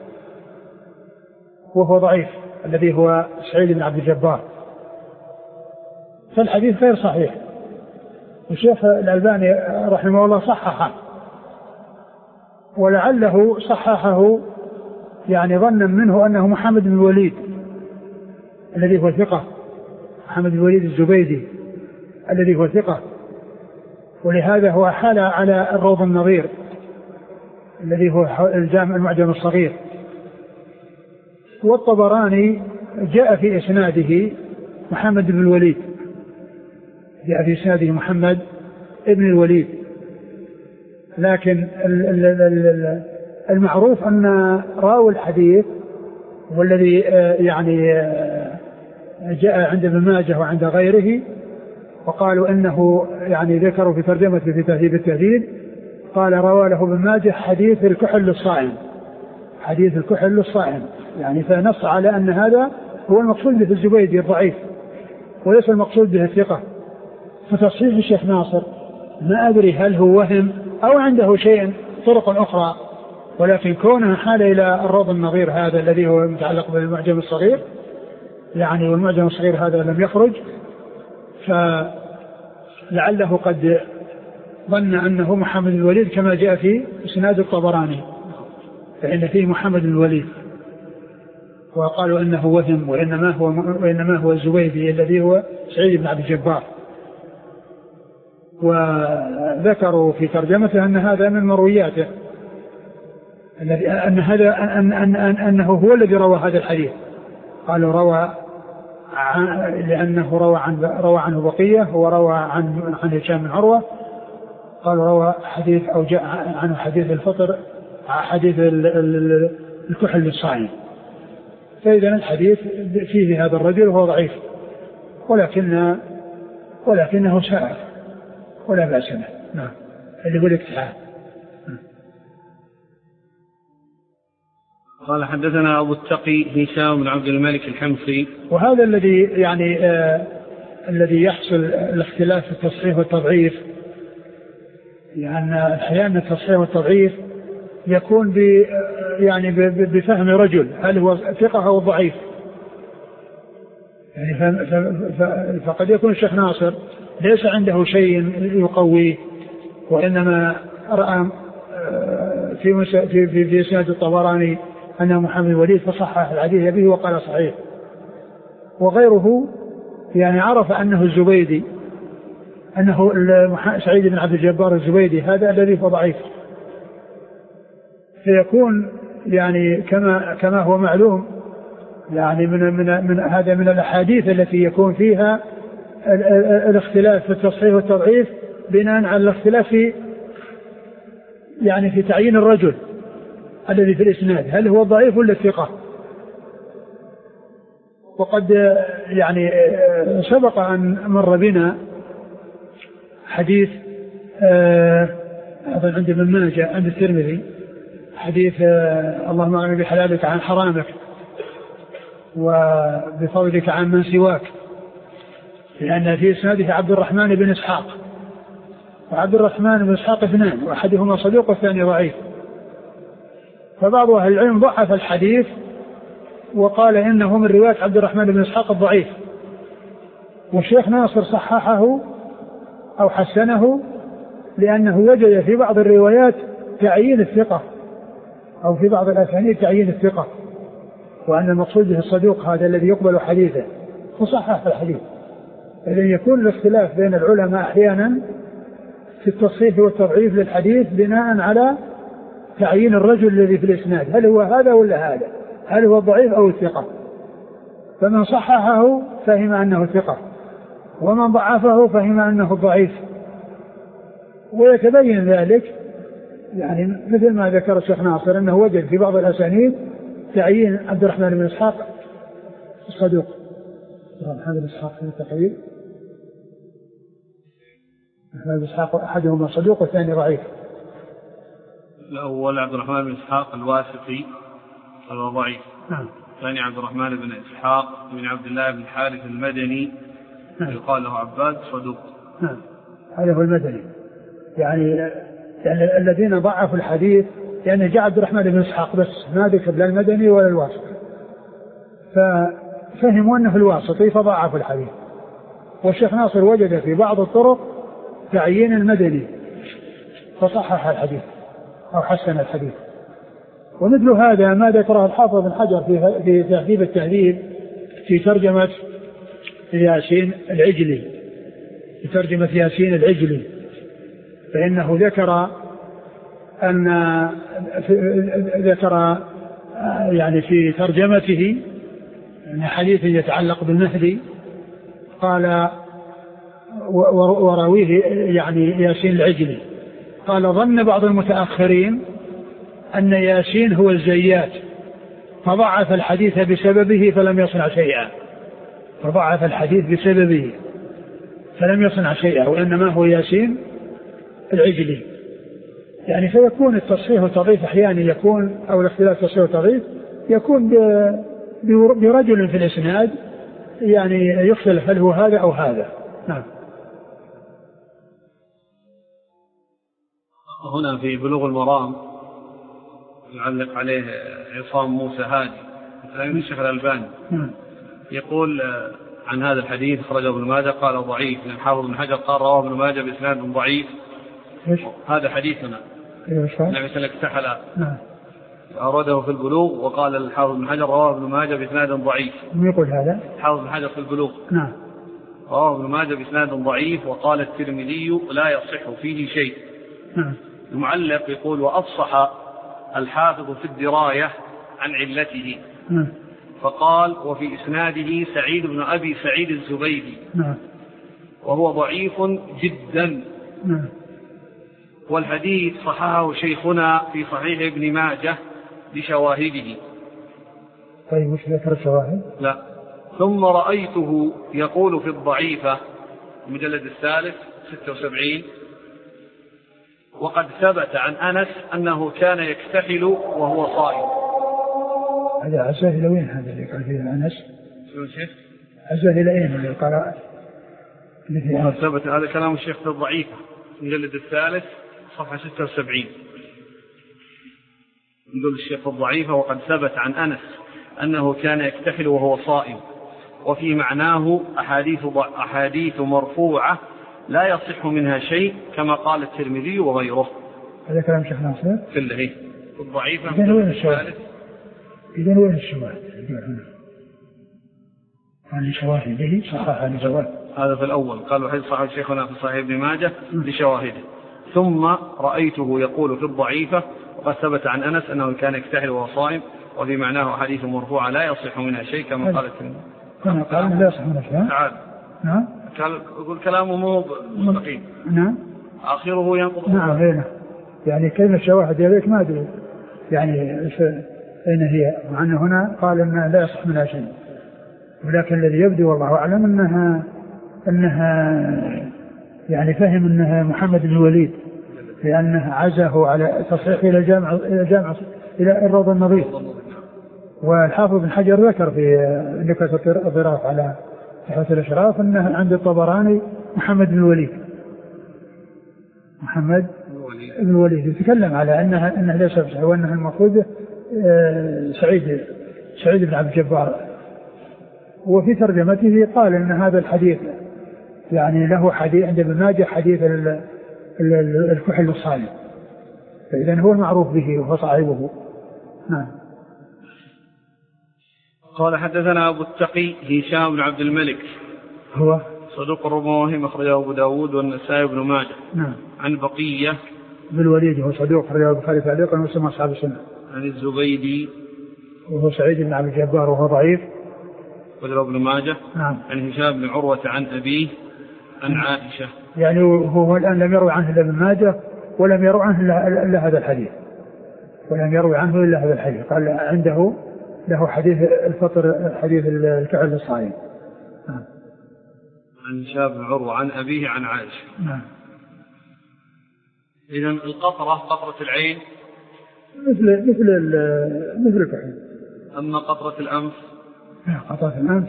وهو ضعيف الذي هو سعيد بن عبد الجبار، فالحديث غير صحيح. والشيخ الألباني رحمه الله صححه، ولعله صححه يعني ظنا منه أنه محمد بن الوليد الذي هو ثقة، محمد بن الوليد الزبيدي الذي هو ثقة، ولهذا هو حال على الروض النظير الذي هو الجامع المعجم الصغير. والطبراني جاء في إسناده محمد بن الوليد، جاء في إسناده محمد بن الوليد، لكن المعروف أن راوي الحديث والذي يعني جاء عند ابن ماجه وعند غيره وقالوا إنه يعني ذكروا في ترجمته في تهذيب التهذيب قال روى له ابن ماجه حديث الكحل الصائم، حديث الكحل الصائم، يعني فنص على أن هذا هو المقصود به الزبيدي الضعيف وليس المقصود به الثقة. فتصحيح الشيخ ناصر ما أدري هل هو وهم أو عنده شيء طرق أخرى، ولكن كونه حال إلى الروض النظير هذا الذي هو متعلق بالمعجم الصغير يعني، والمعجم الصغير هذا لم يخرج، فلعله قد ظن أنه محمد الوليد كما جاء في إسناد الطبراني، فإن فيه محمد الوليد، وقالوا إنه وهم وإنما هو الزبيدي الذي هو سعيد بن عبد الجبار. وذكروا في ترجمته أن هذا من مروياته، أنه هو الذي روى هذا الحديث. قالوا روى لأنه روى عنه بقية وروى عن هشام بن عروة، قالوا روى حديث أو جاء عنه حديث الفطر، حديث الكحل الصائم. فإذا الحديث فيه هذا الرجل وهو ضعيف، ولكنه سائر ولا بأس به. نعم، اللي يقول اكتحال. قال حدثنا أبو التقي هشام بن عبد الملك الحمصي. وهذا الذي يعني الذي يحصل الاختلاف في التصحيح والتضعيف، يعني أحيانا التصحيح والتضعيف يكون يعني بفهم رجل هل هو ثقة أو ضعيف، يعني فقد يكون الشيخ ناصر ليس عنده شيء يقويه، وإنما رأى في إسناد الطبراني أنه محمد الوليد فصحح الحديث به وقال صحيح، وغيره يعني عرف أنه الزبيدي، أنه سعيد بن عبد الجبار الزبيدي هذا الذي هو ضعيف، فيكون يعني كما هو معلوم يعني من هذا من الأحاديث التي يكون فيها الاختلاف في التصحيح والتضعيف بناء على الاختلاف في يعني في تعيين الرجل الذي في الإسناد هل هو ضعيف ولا ثقة. وقد يعني سبق أن مر بنا حديث أظن عند ابن ماجه عند الترمذي حديث اللهم أعلم بحلالك عن حرامك وبفضلك عن من سواك، لأن في إسناده عبد الرحمن بن إسحاق، وعبد الرحمن بن إسحاق اثنان، وأحدهما صدوق والثاني ضعيف، فبعض أهل العلم ضعف الحديث وقال إنه من رواية عبد الرحمن بن إسحاق الضعيف، والشيخ ناصر صححه أو حسنه لأنه وجد في بعض الروايات تعيين الثقة أو في بعض الأسانيد تعيين الثقة، وأن المقصود به الصدوق هذا الذي يقبل حديثه، فصحح الحديث. إذن يكون الاختلاف بين العلماء أحيانا في التصحيح والتضعيف للحديث بناء على تعيين الرجل الذي في الإسناد هل هو هذا ولا هذا، هل هو الضعيف أو الثقة، فمن صححه فهم أنه ثقة، ومن ضعفه فهم أنه ضعيف، ويتبين ذلك يعني مثل ما ذكر الشيخ ناصر أنه وجد في بعض الأسانيد تعيين عبد الرحمن بن إسحاق الصدوق، محمد بن إسحاق في التقريب، محمد بن إسحاق أحدهما صدوق والثاني ضعيف. الأول عبد الرحمن بن إسحاق الواسطي وهو ضعيف. نعم. الثاني عبد الرحمن بن إسحاق بن عبد الله بن الحارث المدني. نعم. يقال له عباد صدوق. نعم. هذا هو المدني، يعني الذين ضعفوا الحديث يعني جاء عبد الرحمن بن إسحاق بس ما ذكر لا المدني ولا الواسطي، ففهموا أنه الواسطي فضاعفوا الحديث. والشيخ ناصر وجد في بعض الطرق تعيين المدني فصحح الحديث أو حسن الحديث. ومثل هذا ما ذكره الحافظ بن حجر في تهذيب التهذيب في ترجمة ياسين العجلي، في ترجمة ياسين العجلي، فإنه ذكر يعني في ترجمته أن حديث يتعلق بالمهدي قال وراويه يعني ياسين العجلي قال ظن بعض المتأخرين أن ياسين هو الزيات فضعف الحديث بسببه فلم يصنع شيئا، فضعف الحديث بسببه فلم يصنع شيئا، وإنما هو ياسين العجلي. يعني فيكون التصحيح والتضعيف أحيانا يكون، أو الاختلاف التصحيح والتضعيف يكون برجل في الإسناد يعني يختلف هل هو هذا أو هذا. نعم. هنا في بلوغ المرام يعلق عليه عصام موسى هادي كلام الشيخ الألباني يقول عن هذا الحديث خرجه ابن ماجه قال ضعيف، لأن حافظ بن حجر قال رواه ابن ماجه بإسناد ضعيف. هذا حديثنا نعم سلك سحل أورده في البلوغ وقال الحافظ بن حجر رواه ابن ماجه بإسناد ضعيف. يقول هذا حافظ بن حجر في البلوغ نعم رواه ابن ماجه بإسناد ضعيف، وقال الترمذي لا يصح فيه شيء. المعلق يقول وأفصح الحافظ في الدراية عن علته فقال وفي إسناده سعيد بن أبي سعيد الزبيدي وهو ضعيف جدا. والحديث صححه شيخنا في صحيح ابن ماجه بشواهده. طيب مش ذكر الشواهد؟ لا. ثم رأيته يقول في الضعيفة المجلد الثالث 76 وقد ثبت عن أنس أنه كان يكتحل وهو صائم. هذا عزاه إلى وين هذا اللي قال فيه أنس؟ شو الشيخ؟ عزاه إلى أين اللي قال وقد ثبت هذا كلام الشيخ في الضعيفة المجلد الثالث صفحة 76 يقول الشيخ الضعيفة وقد ثبت عن أنس أنه كان يكتحل وهو صائم، وفي معناه أحاديث مرفوعة لا يصح منها شيء كما قال الترمذي وغيره. هذا كلام شيخ ناصر كله الضعيفة. إذن وين الشواهد؟ إذن وين الشواهد؟ عن شواهد به صحح عن شواهد. هذا في الأول قال وحيث صحيح شيخنا في صحيح ابن ماجه لشواهده. ثم رأيته يقول في الضعيفة وقد ثبت عن أنس أنه كان يكتحل وهو صائم، وفي معناه حديث مرفوعة لا يصح منها شيء كما قال الترمذي. كما قال لا يصح منها شيء. تعال. نعم. يقول كلامه مو مستقيم. نعم. آخره ينقض. نعم هنا. يعني كلمة شواهد يديك ما أدري يعني أين هي، مع أنه هنا قال أنها لا يصح منها شيء، ولكن الذي يبدو والله أعلم أنها يعني فهم أنها محمد بن الوليد، لأنه عزه على تصحيح إلى جامع إلى الروض النظيف. والحافظ بن حجر ذكر في نكتة الظراف على صحة الأشراف أنه عند الطبراني محمد بن الوليد، محمد بن الوليد يتكلم على أنها ليس بصحيح، وأنها المفروض سعيد بن عبد الجبار. وفي ترجمته قال أن هذا الحديث يعني له حديث عند ابن ماجه حديث الكحل الصالح، فإذا هو المعروف به وهو صاحبه. نعم. قال حدثنا أبو التقي هشام بن عبد الملك هو صدوق الرموهم أخرجه أبو داود والنسائي بن ماجه. نعم. عن بقية بن الوليد هو صدوق أخرجه البخاري تعليقا ومسلم أصحاب السنة. عن الزبيدي وهو سعيد بن عبد الجبار وهو ضعيف أخرجه ابن ماجه. نعم. عن هشام بن عروة عن أبيه عن عائشة. يعني هو الآن لم يروي عنه إلا ابن ماجه ولم يروي عنه إلا هذا الحديث، قال عنده له حديث الفطر حديث الكحل الصائم. عن هشام بن عروة عن أبيه عن عائشة. نعم. إذن قطرة العين مثل الكحل. أما قطرة الأنف قطرة الأنف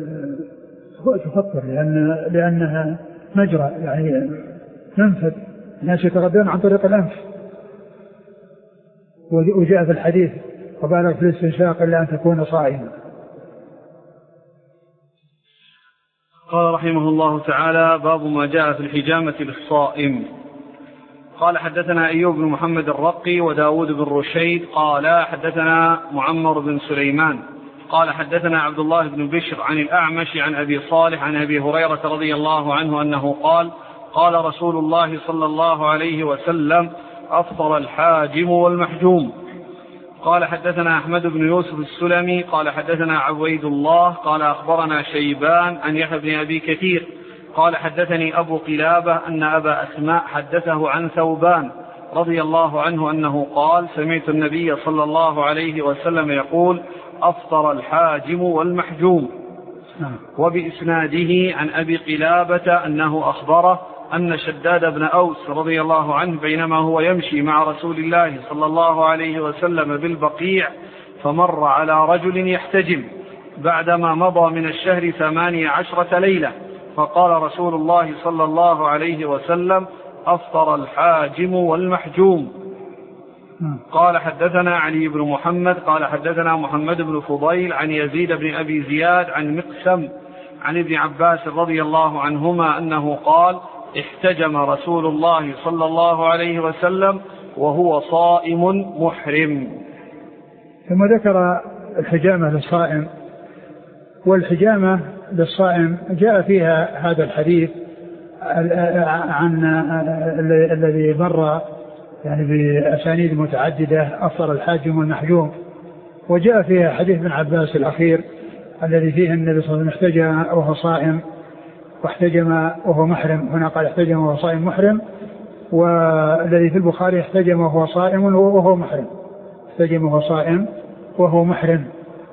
تفطر لأنها مجرى يعني منفذ، الناس يتغذون عن طريق الأنف، وجاء في الحديث وبالغ في الاستنشاق إلا أن تكون صائما. قال رحمه الله تعالى: باب ما جاء في الحجامة للصائم. قال: حدثنا أيوب بن محمد الرقي وداود بن رشيد قال: حدثنا معمر بن سليمان قال: حدثنا عبد الله بن بشر عن الأعمش عن أبي صالح عن أبي هريرة رضي الله عنه أنه قال: قال رسول الله صلى الله عليه وسلم: أفطر الحاجم والمحجوم. قال: حدثنا أحمد بن يوسف السلمي قال: حدثنا عبيد الله قال: أخبرنا شيبان عن يحيى بن أبي كثير قال: حدثني أبو قلابة أن أبا أسماء حدثه عن ثوبان رضي الله عنه أنه قال: سمعت النبي صلى الله عليه وسلم يقول: أفطر الحاجم والمحجوم. وبإسناده عن أبي قلابة أنه أخبره أن شداد بن أوس رضي الله عنه بينما هو يمشي مع رسول الله صلى الله عليه وسلم بالبقيع فمر على رجل يحتجم بعدما مضى من الشهر 18 ليلة، فقال رسول الله صلى الله عليه وسلم: أفطر الحاجم والمحجوم. قال: حدثنا علي بن محمد قال: حدثنا محمد بن فضيل عن يزيد بن أبي زياد عن مقسم عن ابن عباس رضي الله عنهما أنه قال: احتجم رسول الله صلى الله عليه وسلم وهو صائم محرم. ثم ذكر الحجامة للصائم. والحجامة للصائم جاء فيها هذا الحديث عن الذي مر يعني بأسانيد متعددة: أفطر الحاجم والمحجوم. وجاء فيها حديث ابن عباس الأخير الذي فيه النبي صلى الله عليه وسلم احتجم وهو صائم واحتجم وهو محرم. هنا قال: احتجم وهو صائم محرم. والذي في البخاري: احتجم وهو صائم وهو محرم. احتجم وهو صائم وهو محرم.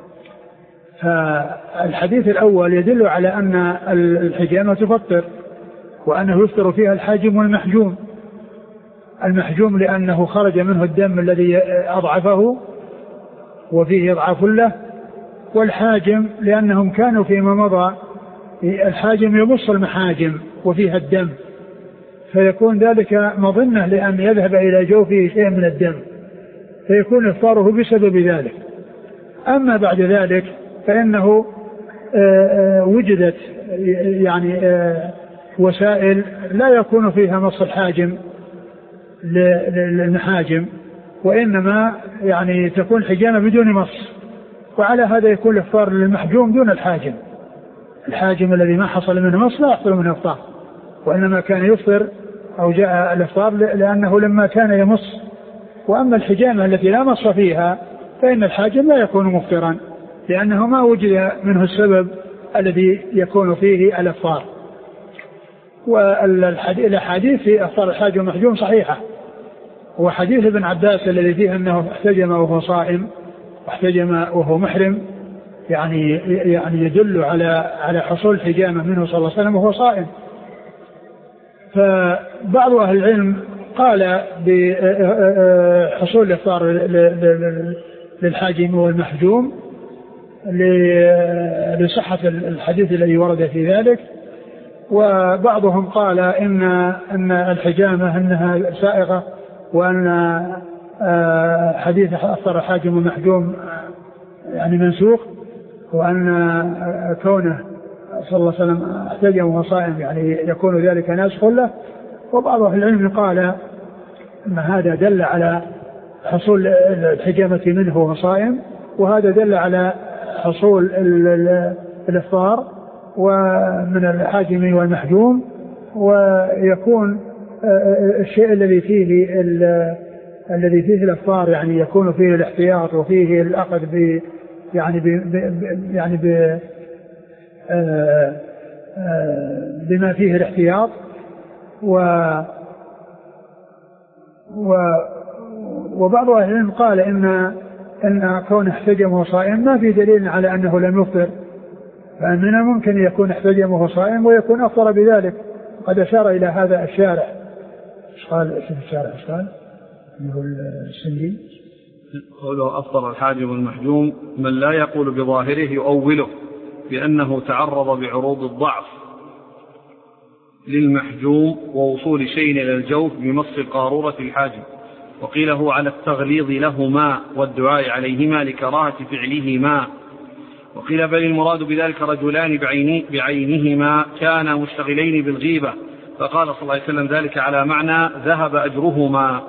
فالحديث الأول يدل على أن الحجامة تفطر وأنه يفطر فيها الحاجم والمحجوم. المحجوم لأنه خرج منه الدم الذي أضعفه وفيه إضعاف له، والحاجم لأنهم كانوا فيما مضى الحاجم يمص المحاجم وفيها الدم، فيكون ذلك مظنة لأن يذهب إلى جوفه شيء من الدم فيكون إفطاره بسبب ذلك. أما بعد ذلك فإنه وجدت يعني وسائل لا يكون فيها مص الحاجم للمحاجم، وإنما يعني تكون حجامة بدون مص، وعلى هذا يكون الإفطار للمحجوم دون الحاجم. الحاجم الذي ما حصل منه مص لا يحصل منه إفطار، وإنما كان يفطر أو جاء الإفطار لأنه لما كان يمص. وأما الحجامة التي لا مص فيها فإن الحاجم لا يكون مفطرا لأنه ما وجد منه السبب الذي يكون فيه الإفطار. والحديث في إفطار الحاجم والمحجوم صحيحة، وحديث ابن عباس الذي فيه أنه احتجم وهو صائم واحتجم وهو محرم يعني يدل على حصول الحجامة منه صلى الله عليه وسلم وهو صائم. فبعض أهل العلم قال بحصول الإفطار للحاجم والمحجوم لصحة الحديث الذي ورد في ذلك، وبعضهم قال إن الحجامة أنها سائغة، وأن حديث أفطر الحاجم والمحجوم يعني منسوخ، وأن كونه صلى الله عليه وسلم احتجم وهو صائم يعني يكون ذلك ناسخ له. وبعض أهل العلم قال أن هذا دل على حصول الحجامة منه وهو صائم، وهذا دل على حصول الإفطار ومن الحاجم والمحجوم، ويكون الشيء الذي فيه الإفطار يعني يكون فيه الاحتياط وفيه الأخذ بما فيه الاحتياط. وبعض أهل العلم قال إن كون احتجم وهو صائم ما في دليل على أنه لم يفطر، فمن الممكن يكون احتجم وهو صائم ويكون أفطر بذلك. قد أشار إلى هذا الشارح. قال في الشارح قال يقول السندي قوله أفطر الحاجم والمحجوم من لا يقول بظاهره يؤوله بأنه تعرض بعروض الضعف للمحجوم ووصول شيء إلى الجوف بمص القارورة الحاجم، وقيل هو على التغليظ لهما والدعاء عليهما لكراهة فعلهما، وقيل بل المراد بذلك رجلان بعينهما كانا مشتغلين بالغيبة، فقال صلى الله عليه وسلم ذلك على معنى ذهب أجرهما.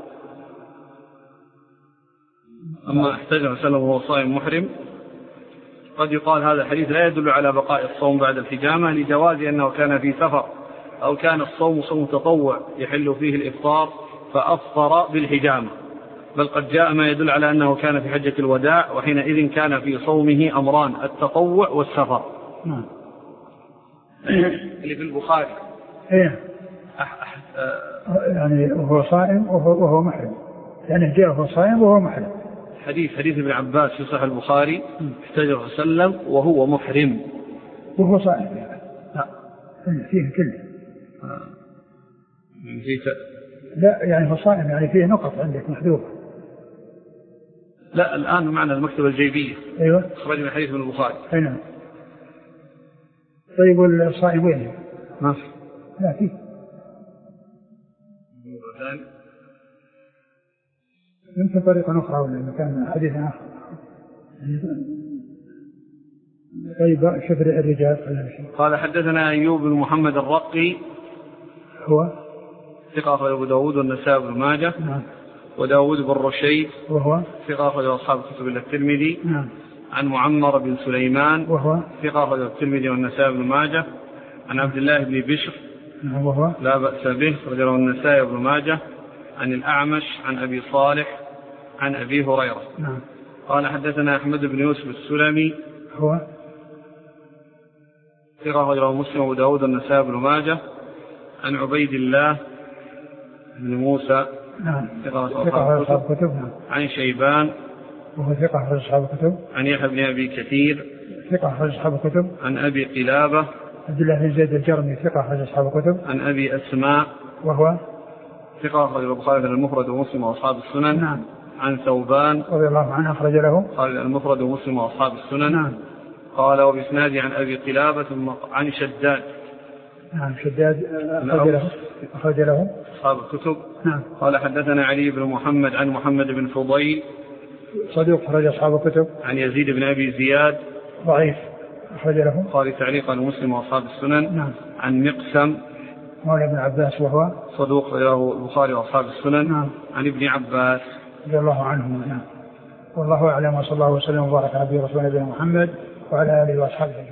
أما احتجم وسلم وهو صائم محرم، قد يقال هذا الحديث لا يدل على بقاء الصوم بعد الحجامة لجواز أنه كان في سفر، أو كان الصوم صوم تطوع يحل فيه الإفطار فأفطر بالحجامة، بل قد جاء ما يدل على أنه كان في حجة الوداع، وحينئذ كان في صومه أمران، التطوع والسفر. اللي في البخاري يعني وهو صائم وهو محرم، يعني جاء وهو صائم وهو محرم. حديث ابن عباس في صحيح البخاري احتجر وسلم وهو محرم وهو صائم، لا فيه كله لا يعني هو صائم، يعني فيه نقط عندك محذوفة. لا الآن معنى المكتبة الجيبية. أيوة خرج من حديث من البخاري. نعم. طيب والصائم وين؟ ما في. لا فيه. يمكن طريقة أخرى ولا مكان حديث آخر. طيب شفر الرجال. قال حدثنا أيوب بن محمد الرقي هو ثقة أخرج أبو داود والنسائي بن ماجه. نعم. وداود بن رشيد وهو ثقة أخرج أصحاب الكتب إلا الترمذي. نعم. عن معمر بن سليمان وهو ثقة أخرج الترمذي والنسائي بن ماجه. عن عبد الله بن بشر وهو لا بأس به رجله النسائي بن ماجه. عن الأعمش عن أبي صالح عن أبي هريرة. نعم. قال حدثنا أحمد بن يوسف السلمي هو ثقة رجله مسلم وأبو داود والنسائي بن ماجه. عن عبيد الله بن موسى نعم. ثقة أصحاب الكتب. نعم. عن شيبان وهو ثقة أصحاب الكتب. عن يحيى بن أبي كثير ثقة أصحاب الكتب. عن أبي قلابة عبد الله بن زيد الجرمي ثقة أصحاب الكتب. عن أبي أسماء وهو ثقة أخرج البخاري في المفرد ومسلم وأصحاب السنن. نعم. عن ثوبان رضي الله عنه أخرج له المفرد ومسلم وأصحاب السنن. نعم. قال وبإسناده عن أبي قلابة ثم عن شداد. نعم شداد أخرج له أصحاب الكتب. نعم. قال حدثنا علي بن محمد عن محمد بن فضيل صدوق أخرج أصحاب الكتب. عن يزيد بن أبي زياد ضعيف أخرج له قال تعليقا مسلم وأصحاب السنن. نعم. عن مقسم مولى ابن عباس وهو صدوق له البخاري وأصحاب السنن. نعم. عن ابن عباس رضي الله عنهما. نعم. والله أعلم، وصلى الله وسلم وبارك على نبينا محمد وعلى آله وأصحابه.